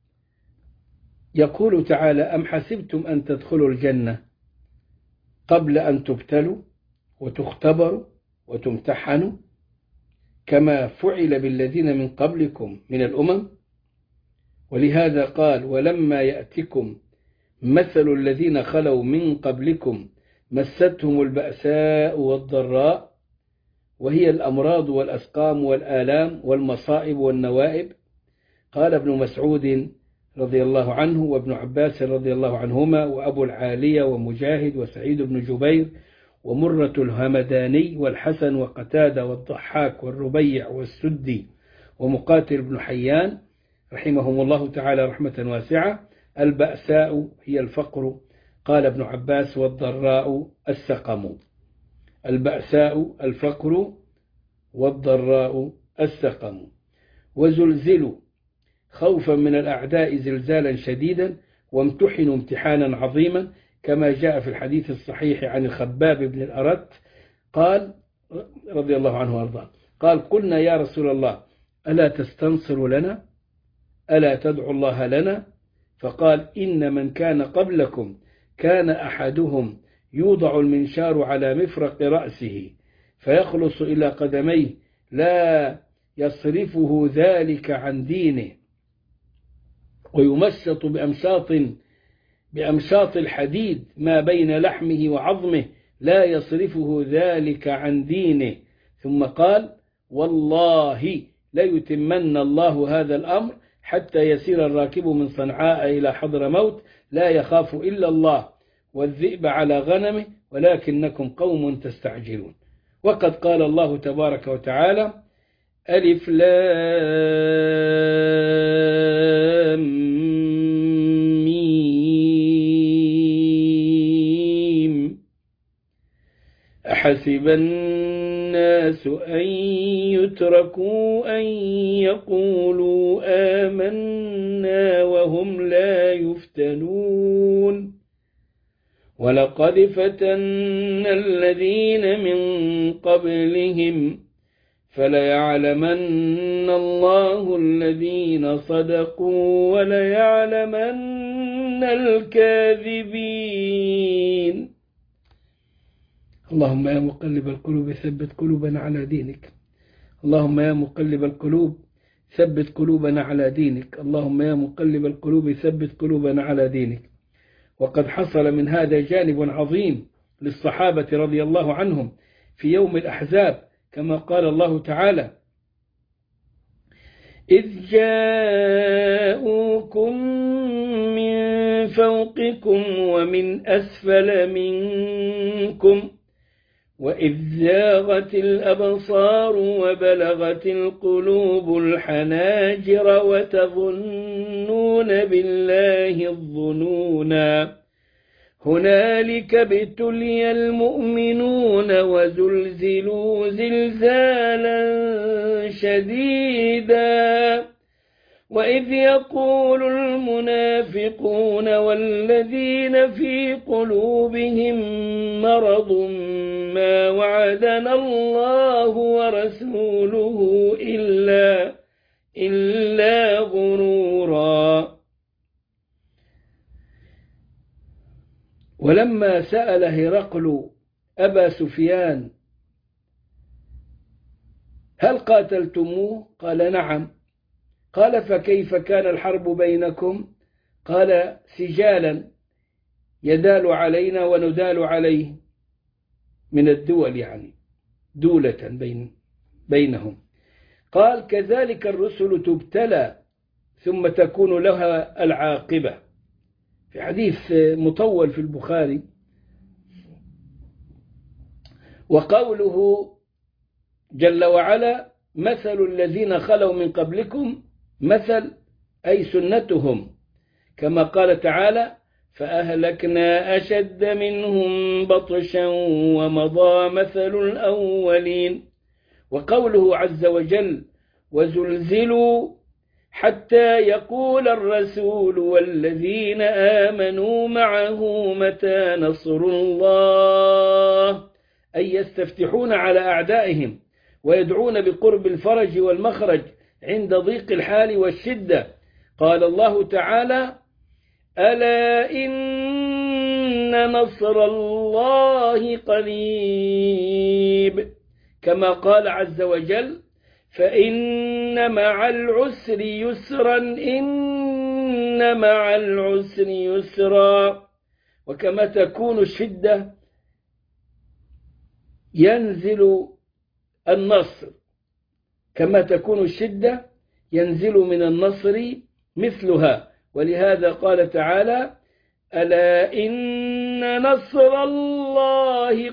يقول تعالى: أم حسبتم أن تدخلوا الجنة قبل أن تبتلوا وتختبروا وتمتحنوا كما فعل بالذين من قبلكم من الأمم. ولهذا قال: ولما يأتكم مثل الذين خلوا من قبلكم مستهم البأساء والضراء، وهي الأمراض والأسقام والآلام والمصائب والنوائب. قال ابن مسعود رضي الله عنه وابن عباس رضي الله عنهما وأبو العالية ومجاهد وسعيد بن جبير ومرة الهمداني والحسن وقتادة والضحاك والربيع والسدي ومقاتل بن حيان رحمهم الله تعالى رحمة واسعة: البأساء هي الفقر. قال ابن عباس: والضراء السقم. البأساء الفقر والضراء السقم. وزلزلوا خوفا من الأعداء زلزالا شديدا، وامتحنوا امتحانا عظيما، كما جاء في الحديث الصحيح عن الخباب بن الأرت قال رضي الله عنه وارضاه: قال: قلنا يا رسول الله ألا تستنصر لنا؟ ألا تدعو الله لنا؟ فقال: إن من كان قبلكم كان أحدهم يوضع المنشار على مفرق رأسه فيخلص إلى قدميه لا يصرفه ذلك عن دينه، ويمشط بأمشاط الحديد ما بين لحمه وعظمه لا يصرفه ذلك عن دينه. ثم قال: والله ليتمن الله هذا الأمر حتى يسير الراكب من صنعاء إلى حضرموت لا يخاف إلا الله والذئب على غنمه ولكنكم قوم تستعجلون. وقد قال الله تبارك وتعالى: ألف لام ميم أحسب الناس أن يتركوا أن يقولوا آمنا وهم لا يفتنون ولقد فتنا الذين من قبلهم فليعلمن الله الذين صدقوا وليعلمن الكاذبين. اللهم يا مقلب القلوب ثبت قلوبنا على دينك. اللهم يا مقلب القلوب ثبت قلوبنا على دينك. اللهم يا مقلب القلوب ثبت قلوبنا على دينك. وقد حصل من هذا جانب عظيم للصحابة رضي الله عنهم في يوم الأحزاب، كما قال الله تعالى: إذ جاءوكم من فوقكم ومن أسفل منكم وإذ زاغت الأبصار وبلغت القلوب الحناجر وتظنون بالله الظنونا هنالك ابتلي المؤمنون وزلزلوا زلزالا شديدا وإذ يقول المنافقون والذين في قلوبهم مرض ما وعدنا الله ورسوله إلا غرورا. ولما سأل هرقل أبا سفيان: هل قاتلتموه؟ قال: نعم. قال: فكيف كان الحرب بينكم؟ قال: سجالا يدال علينا وندال عليه، من الدول يعني دولة بينهم. قال: كذلك الرسل تبتلى ثم تكون لها العاقبة. في حديث مطول في البخاري: وقوله جل وعلا: مثل الذين خلوا من قبلكم مثل، أي سنتهم، كما قال تعالى: فأهلكنا أشد منهم بطشا ومضى مثل الأولين. وقوله عز وجل: وزلزلوا حتى يقول الرسول والذين آمنوا معه متى نصر الله، أي يستفتحون على أعدائهم ويدعون بقرب الفرج والمخرج عند ضيق الحال والشدة. قال الله تعالى: ألا إن نصر الله قريب، كما قال عز وجل: فإن مع العسر يسرا إن مع العسر يسرا. وكما تكون الشدة ينزل النصر، كما تكون الشدة ينزل من النصر مثلها. ولهذا قال تعالى: ألا إن نصر الله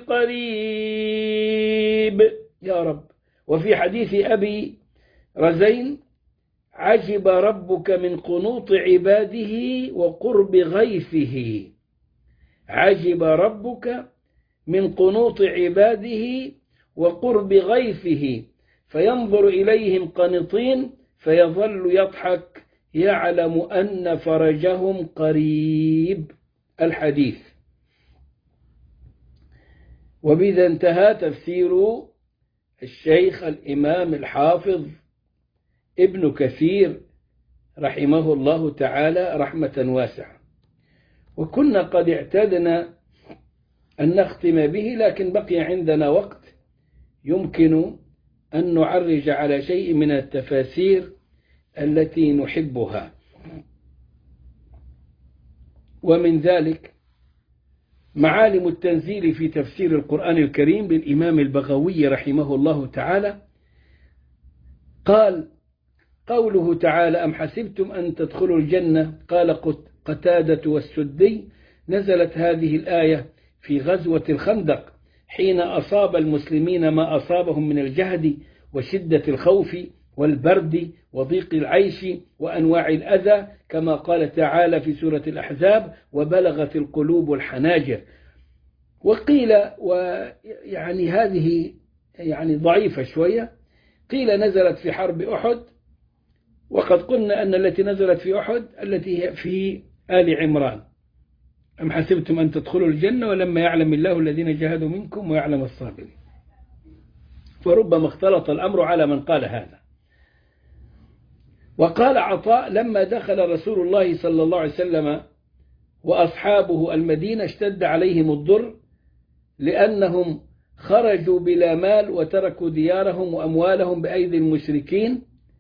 قريب يا رب. وفي حديث أبي رزين: عجب ربك من قنوط عباده وقرب غيثه. عجب ربك من قنوط عباده وقرب غيثه، فينظر إليهم قنطين فيظل يضحك يعلم أن فرجهم قريب. الحديث. وبذا انتهى تفسير الشيخ الإمام الحافظ ابن كثير رحمه الله تعالى رحمة واسعة. وكنا قد اعتدنا أن نختم به، لكن بقي عندنا وقت يمكن أن نعرج على شيء من التفاسير التي نحبها. ومن ذلك معالم التنزيل في تفسير القرآن الكريم للإمام البغوي رحمه الله تعالى. قال: قوله تعالى: أم حسبتم أن تدخلوا الجنة، قال قتادة والسدي: نزلت هذه الآية في غزوة الخندق حين أصاب المسلمين ما أصابهم من الجهد وشدة الخوف والبرد وضيق العيش وأنواع الأذى، كما قال تعالى في سورة الأحزاب: وبلغت القلوب الحناجر. وقيل، ويعني هذه يعني ضعيفة شوية، قيل نزلت في حرب أحد، وقد قلنا أن التي نزلت في أحد التي هي في آل عمران: أم حسبتم أن تدخلوا الجنة ولما يعلم الله الذين جاهدوا منكم ويعلم الصابرين. وربما اختلط الأمر على من قال هذا. وقال عطاء: لما دخل رسول الله صلى الله عليه وسلم وأصحابه المدينة اشتد عليهم الضر، لأنهم خرجوا بلا مال وتركوا ديارهم وأموالهم بأيدي المشركين،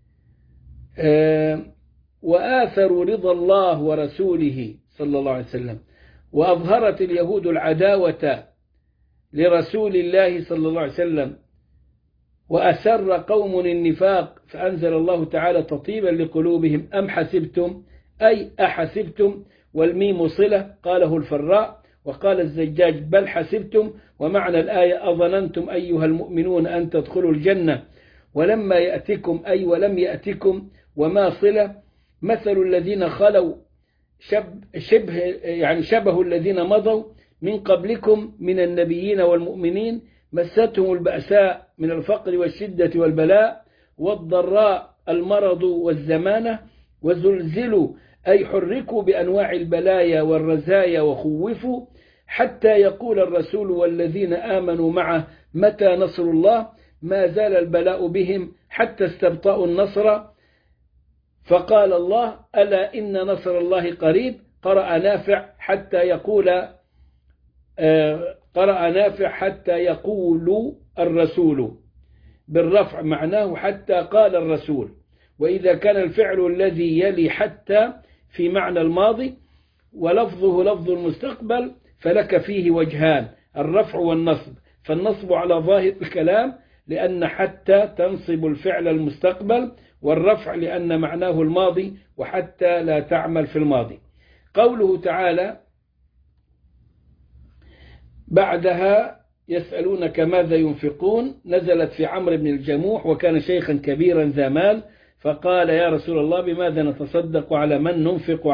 وآثروا رضا الله ورسوله صلى الله عليه وسلم. وأظهرت اليهود العداوة لرسول الله صلى الله عليه وسلم، وأسر قوم النفاق، فأنزل الله تعالى تطيبا لقلوبهم: أم حسبتم، أي أحسبتم، والميم صلة، قاله الفراء. وقال الزجاج: بل حسبتم. ومعنى الآية: أظننتم أيها المؤمنون أن تدخلوا الجنة ولما يأتكم، أي ولم يأتكم، وما صلة. مثل الذين خلوا شبه الذين مضوا من قبلكم من النبيين والمؤمنين، مستهم البأساء من الفقر والشدة والبلاء، والضراء المرض والزمانة، وزلزلوا، أي حركوا بأنواع البلايا والرزايا وخوفوا، حتى يقول الرسول والذين آمنوا معه متى نصر الله. ما زال البلاء بهم حتى استبطأوا النصر، فقال الله: ألا إن نصر الله قريب. قرأ نافع حتى يقول الرسول بالرفع، معناه حتى قال الرسول. وإذا كان الفعل الذي يلي حتى في معنى الماضي ولفظه لفظ المستقبل فلك فيه وجهان: الرفع والنصب. فالنصب على ظاهر الكلام، لأن حتى تنصب الفعل المستقبل، والرفع لأن معناه الماضي وحتى لا تعمل في الماضي. قوله تعالى بعدها يسألونك ماذا ينفقون نزلت في عمرو بن الجموح وكان شيخا كبيرا ذا مال، فقال يا رسول الله بماذا نتصدق وعلى من ننفق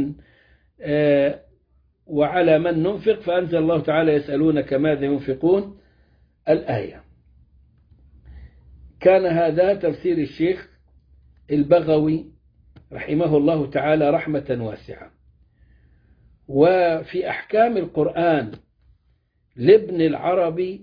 وعلى من ننفق، فأنزل الله تعالى يسألونك ماذا ينفقون الآية. كان هذا تفسير الشيخ البغوي رحمه الله تعالى رحمة واسعة. وفي أحكام القرآن لابن العربي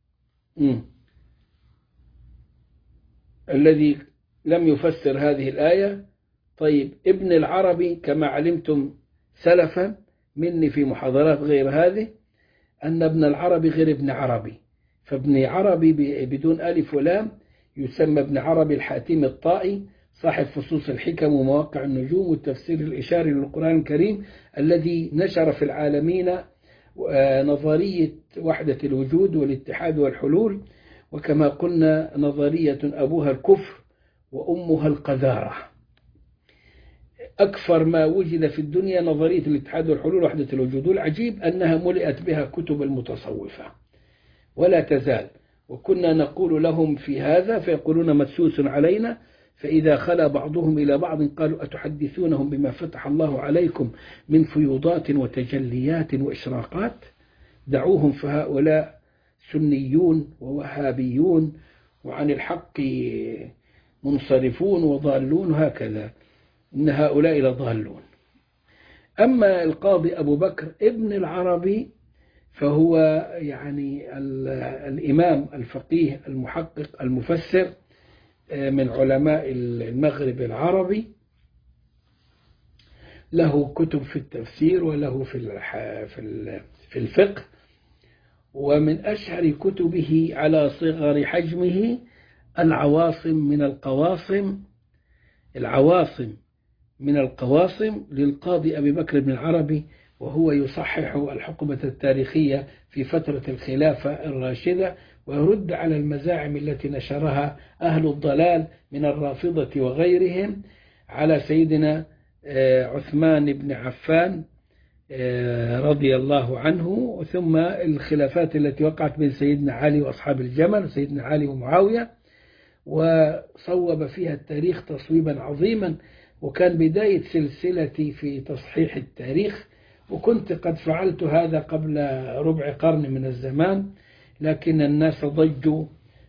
الذي لم يفسر هذه الآية. طيب ابن العربي كما علمتم سلفا مني في محاضرات غير هذه أن ابن العربي غير ابن عربي، فابن عربي بدون ألف ولام يسمى ابن عربي الحاتمي الطائي صاحب فصوص الحكم ومواقع النجوم والتفسير الإشاري للقرآن الكريم الذي نشر في العالمين نظرية وحدة الوجود والاتحاد والحلول، وكما قلنا نظرية أبوها الكفر وأمها القذارة. أكثر ما وجد في الدنيا نظرية الاتحاد والحلول وحدة الوجود، والعجيب أنها ملئت بها كتب المتصوفة ولا تزال. وكنا نقول لهم في هذا فيقولون مدسوس علينا، فإذا خلا بعضهم إلى بعض قالوا أتحدثونهم بما فتح الله عليكم من فيوضات وتجليات وإشراقات، دعوهم فهؤلاء سنيون ووهابيون وعن الحق منصرفون وضالون، هكذا إن هؤلاء لضالون. أما القاضي أبو بكر ابن العربي فهو يعني الإمام الفقيه المحقق المفسر من علماء المغرب العربي، له كتب في التفسير وله في الفقه، ومن أشهر كتبه على صغر حجمه العواصم من القواصم للقاضي أبي بكر بن العربي، وهو يصحح الحقبة التاريخية في فترة الخلافة الراشدة ويرد على المزاعم التي نشرها أهل الضلال من الرافضة وغيرهم على سيدنا عثمان بن عفان رضي الله عنه، ثم الخلافات التي وقعت بين سيدنا علي وأصحاب الجمل سيدنا علي ومعاوية، وصوب فيها التاريخ تصويبا عظيما. وكان بداية سلسلتي في تصحيح التاريخ، وكنت قد فعلت هذا قبل ربع قرن من الزمان، لكن الناس ضجوا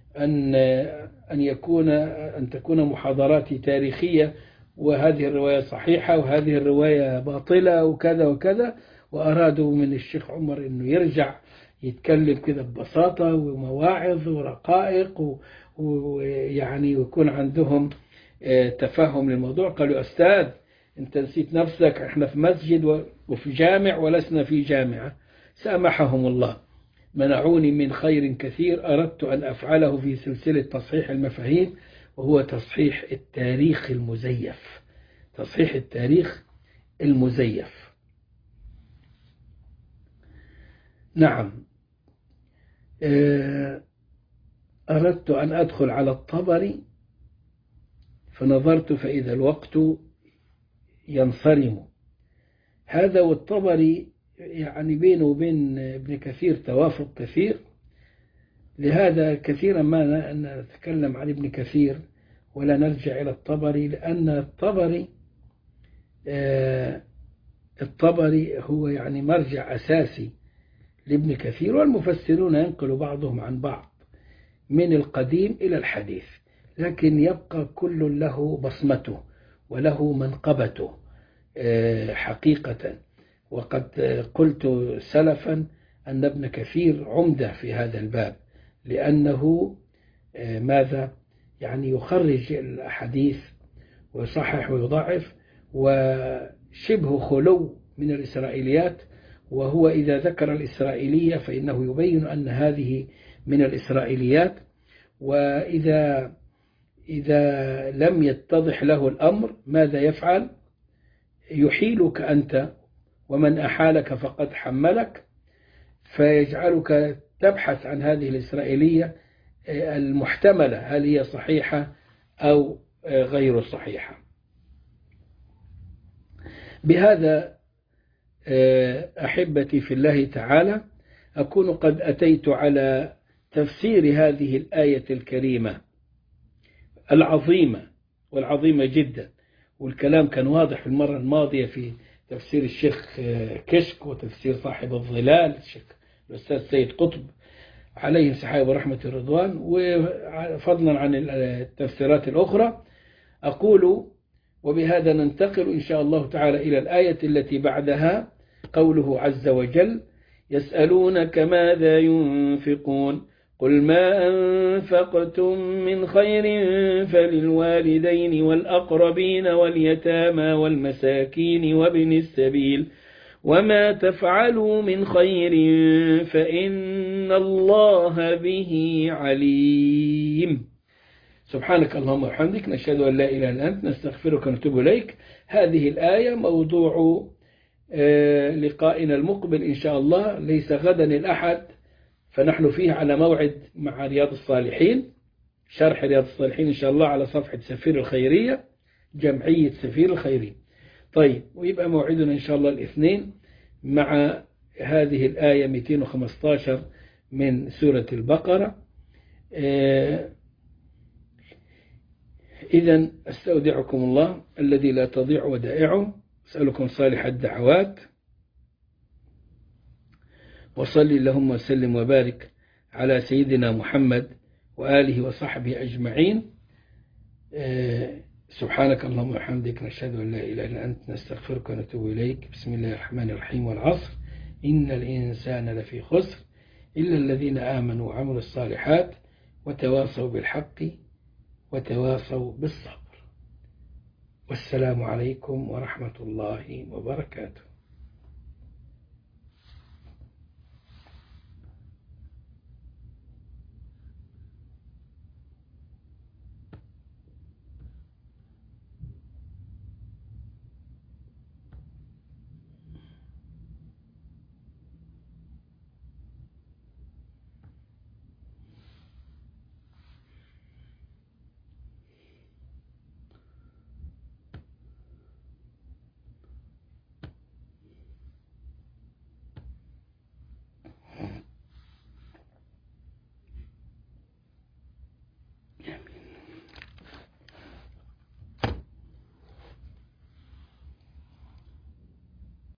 أن تكون محاضراتي تاريخية وهذه الرواية صحيحة وهذه الرواية باطلة وكذا وكذا، وأرادوا من الشيخ عمر أنه يرجع يتكلم كذا ببساطة ومواعظ ورقائق ويعني يكون عندهم تفهم للموضوع. قالوا أستاذ أنت نسيت نفسك، احنا في مسجد وفي جامع ولسنا في جامعة. سامحهم الله، منعوني من خير كثير أردت أن أفعله في سلسلة تصحيح المفاهيم، وهو تصحيح التاريخ المزيف. تصحيح التاريخ المزيف. نعم، أردت أن أدخل على الطبري فنظرت فإذا الوقت ينصرم. هذا والطبري يعني بينه وبين ابن كثير توافق كثير، لهذا كثيرا ما نتكلم عن ابن كثير ولا نرجع إلى الطبري، لأن الطبري هو يعني مرجع أساسي لابن كثير، والمفسرون ينقل بعضهم عن بعض من القديم إلى الحديث، لكن يبقى كل له بصمته وله منقبته حقيقة. وقد قلت سلفا أن ابن كثير عمدة في هذا الباب، لأنه ماذا يعني يخرج الأحاديث ويصحح ويضعف، وشبه خلو من الإسرائيليات، وهو إذا ذكر الإسرائيلية فإنه يبين أن هذه من الإسرائيليات، وإذا لم يتضح له الأمر ماذا يفعل؟ يحيلك أنت، ومن أحالك فقد حملك، فيجعلك تبحث عن هذه الإسرائيلية المحتملة هل هي صحيحة أو غير صحيحة. بهذا أحبتي في الله تعالى أكون قد أتيت على تفسير هذه الآية الكريمة العظيمة والعظيمة جدا، والكلام كان واضح في المرة الماضية في تفسير الشيخ كشك وتفسير صاحب الظلال الشيخ الأستاذ سيد قطب عليه السحاب ورحمة الرضوان، وفضلا عن التفسيرات الأخرى. أقول وبهذا ننتقل إن شاء الله تعالى إلى الآية التي بعدها، قوله عز وجل: يسألونك ماذا ينفقون قل ما أنفقتم من خير فللوالدين والأقربين واليتامى والمساكين وابن السبيل وما تفعلوا من خير فإن الله به عليم. سبحانك اللهم وبحمدك، نشهد أن لا إله إلا أنت، نستغفرك ونتوب إليك. هذه الآية موضوع لقائنا المقبل إن شاء الله، ليس غدا الأحد، فنحن فيه على موعد مع رياض الصالحين، شرح رياض الصالحين إن شاء الله على صفحة سفير الخيرية، جمعية سفير الخيرية. طيب، ويبقى موعدنا إن شاء الله الاثنين مع هذه الآية 215 من سورة البقرة. إذن أستودعكم الله الذي لا تضيع ودائعه، أسألكم صالح الدعوات، وصلي اللهم وسلم وبارك على سيدنا محمد وآله وصحبه أجمعين. سبحانك اللهم وبحمدك، نشهد أن لا إله إلا أنت، نستغفرك ونتوب إليك. بسم الله الرحمن الرحيم. والعصر إن الإنسان لفي خسر إلا الذين آمنوا وعملوا الصالحات وتواصوا بالحق وتواصوا بالصبر. والسلام عليكم ورحمة الله وبركاته.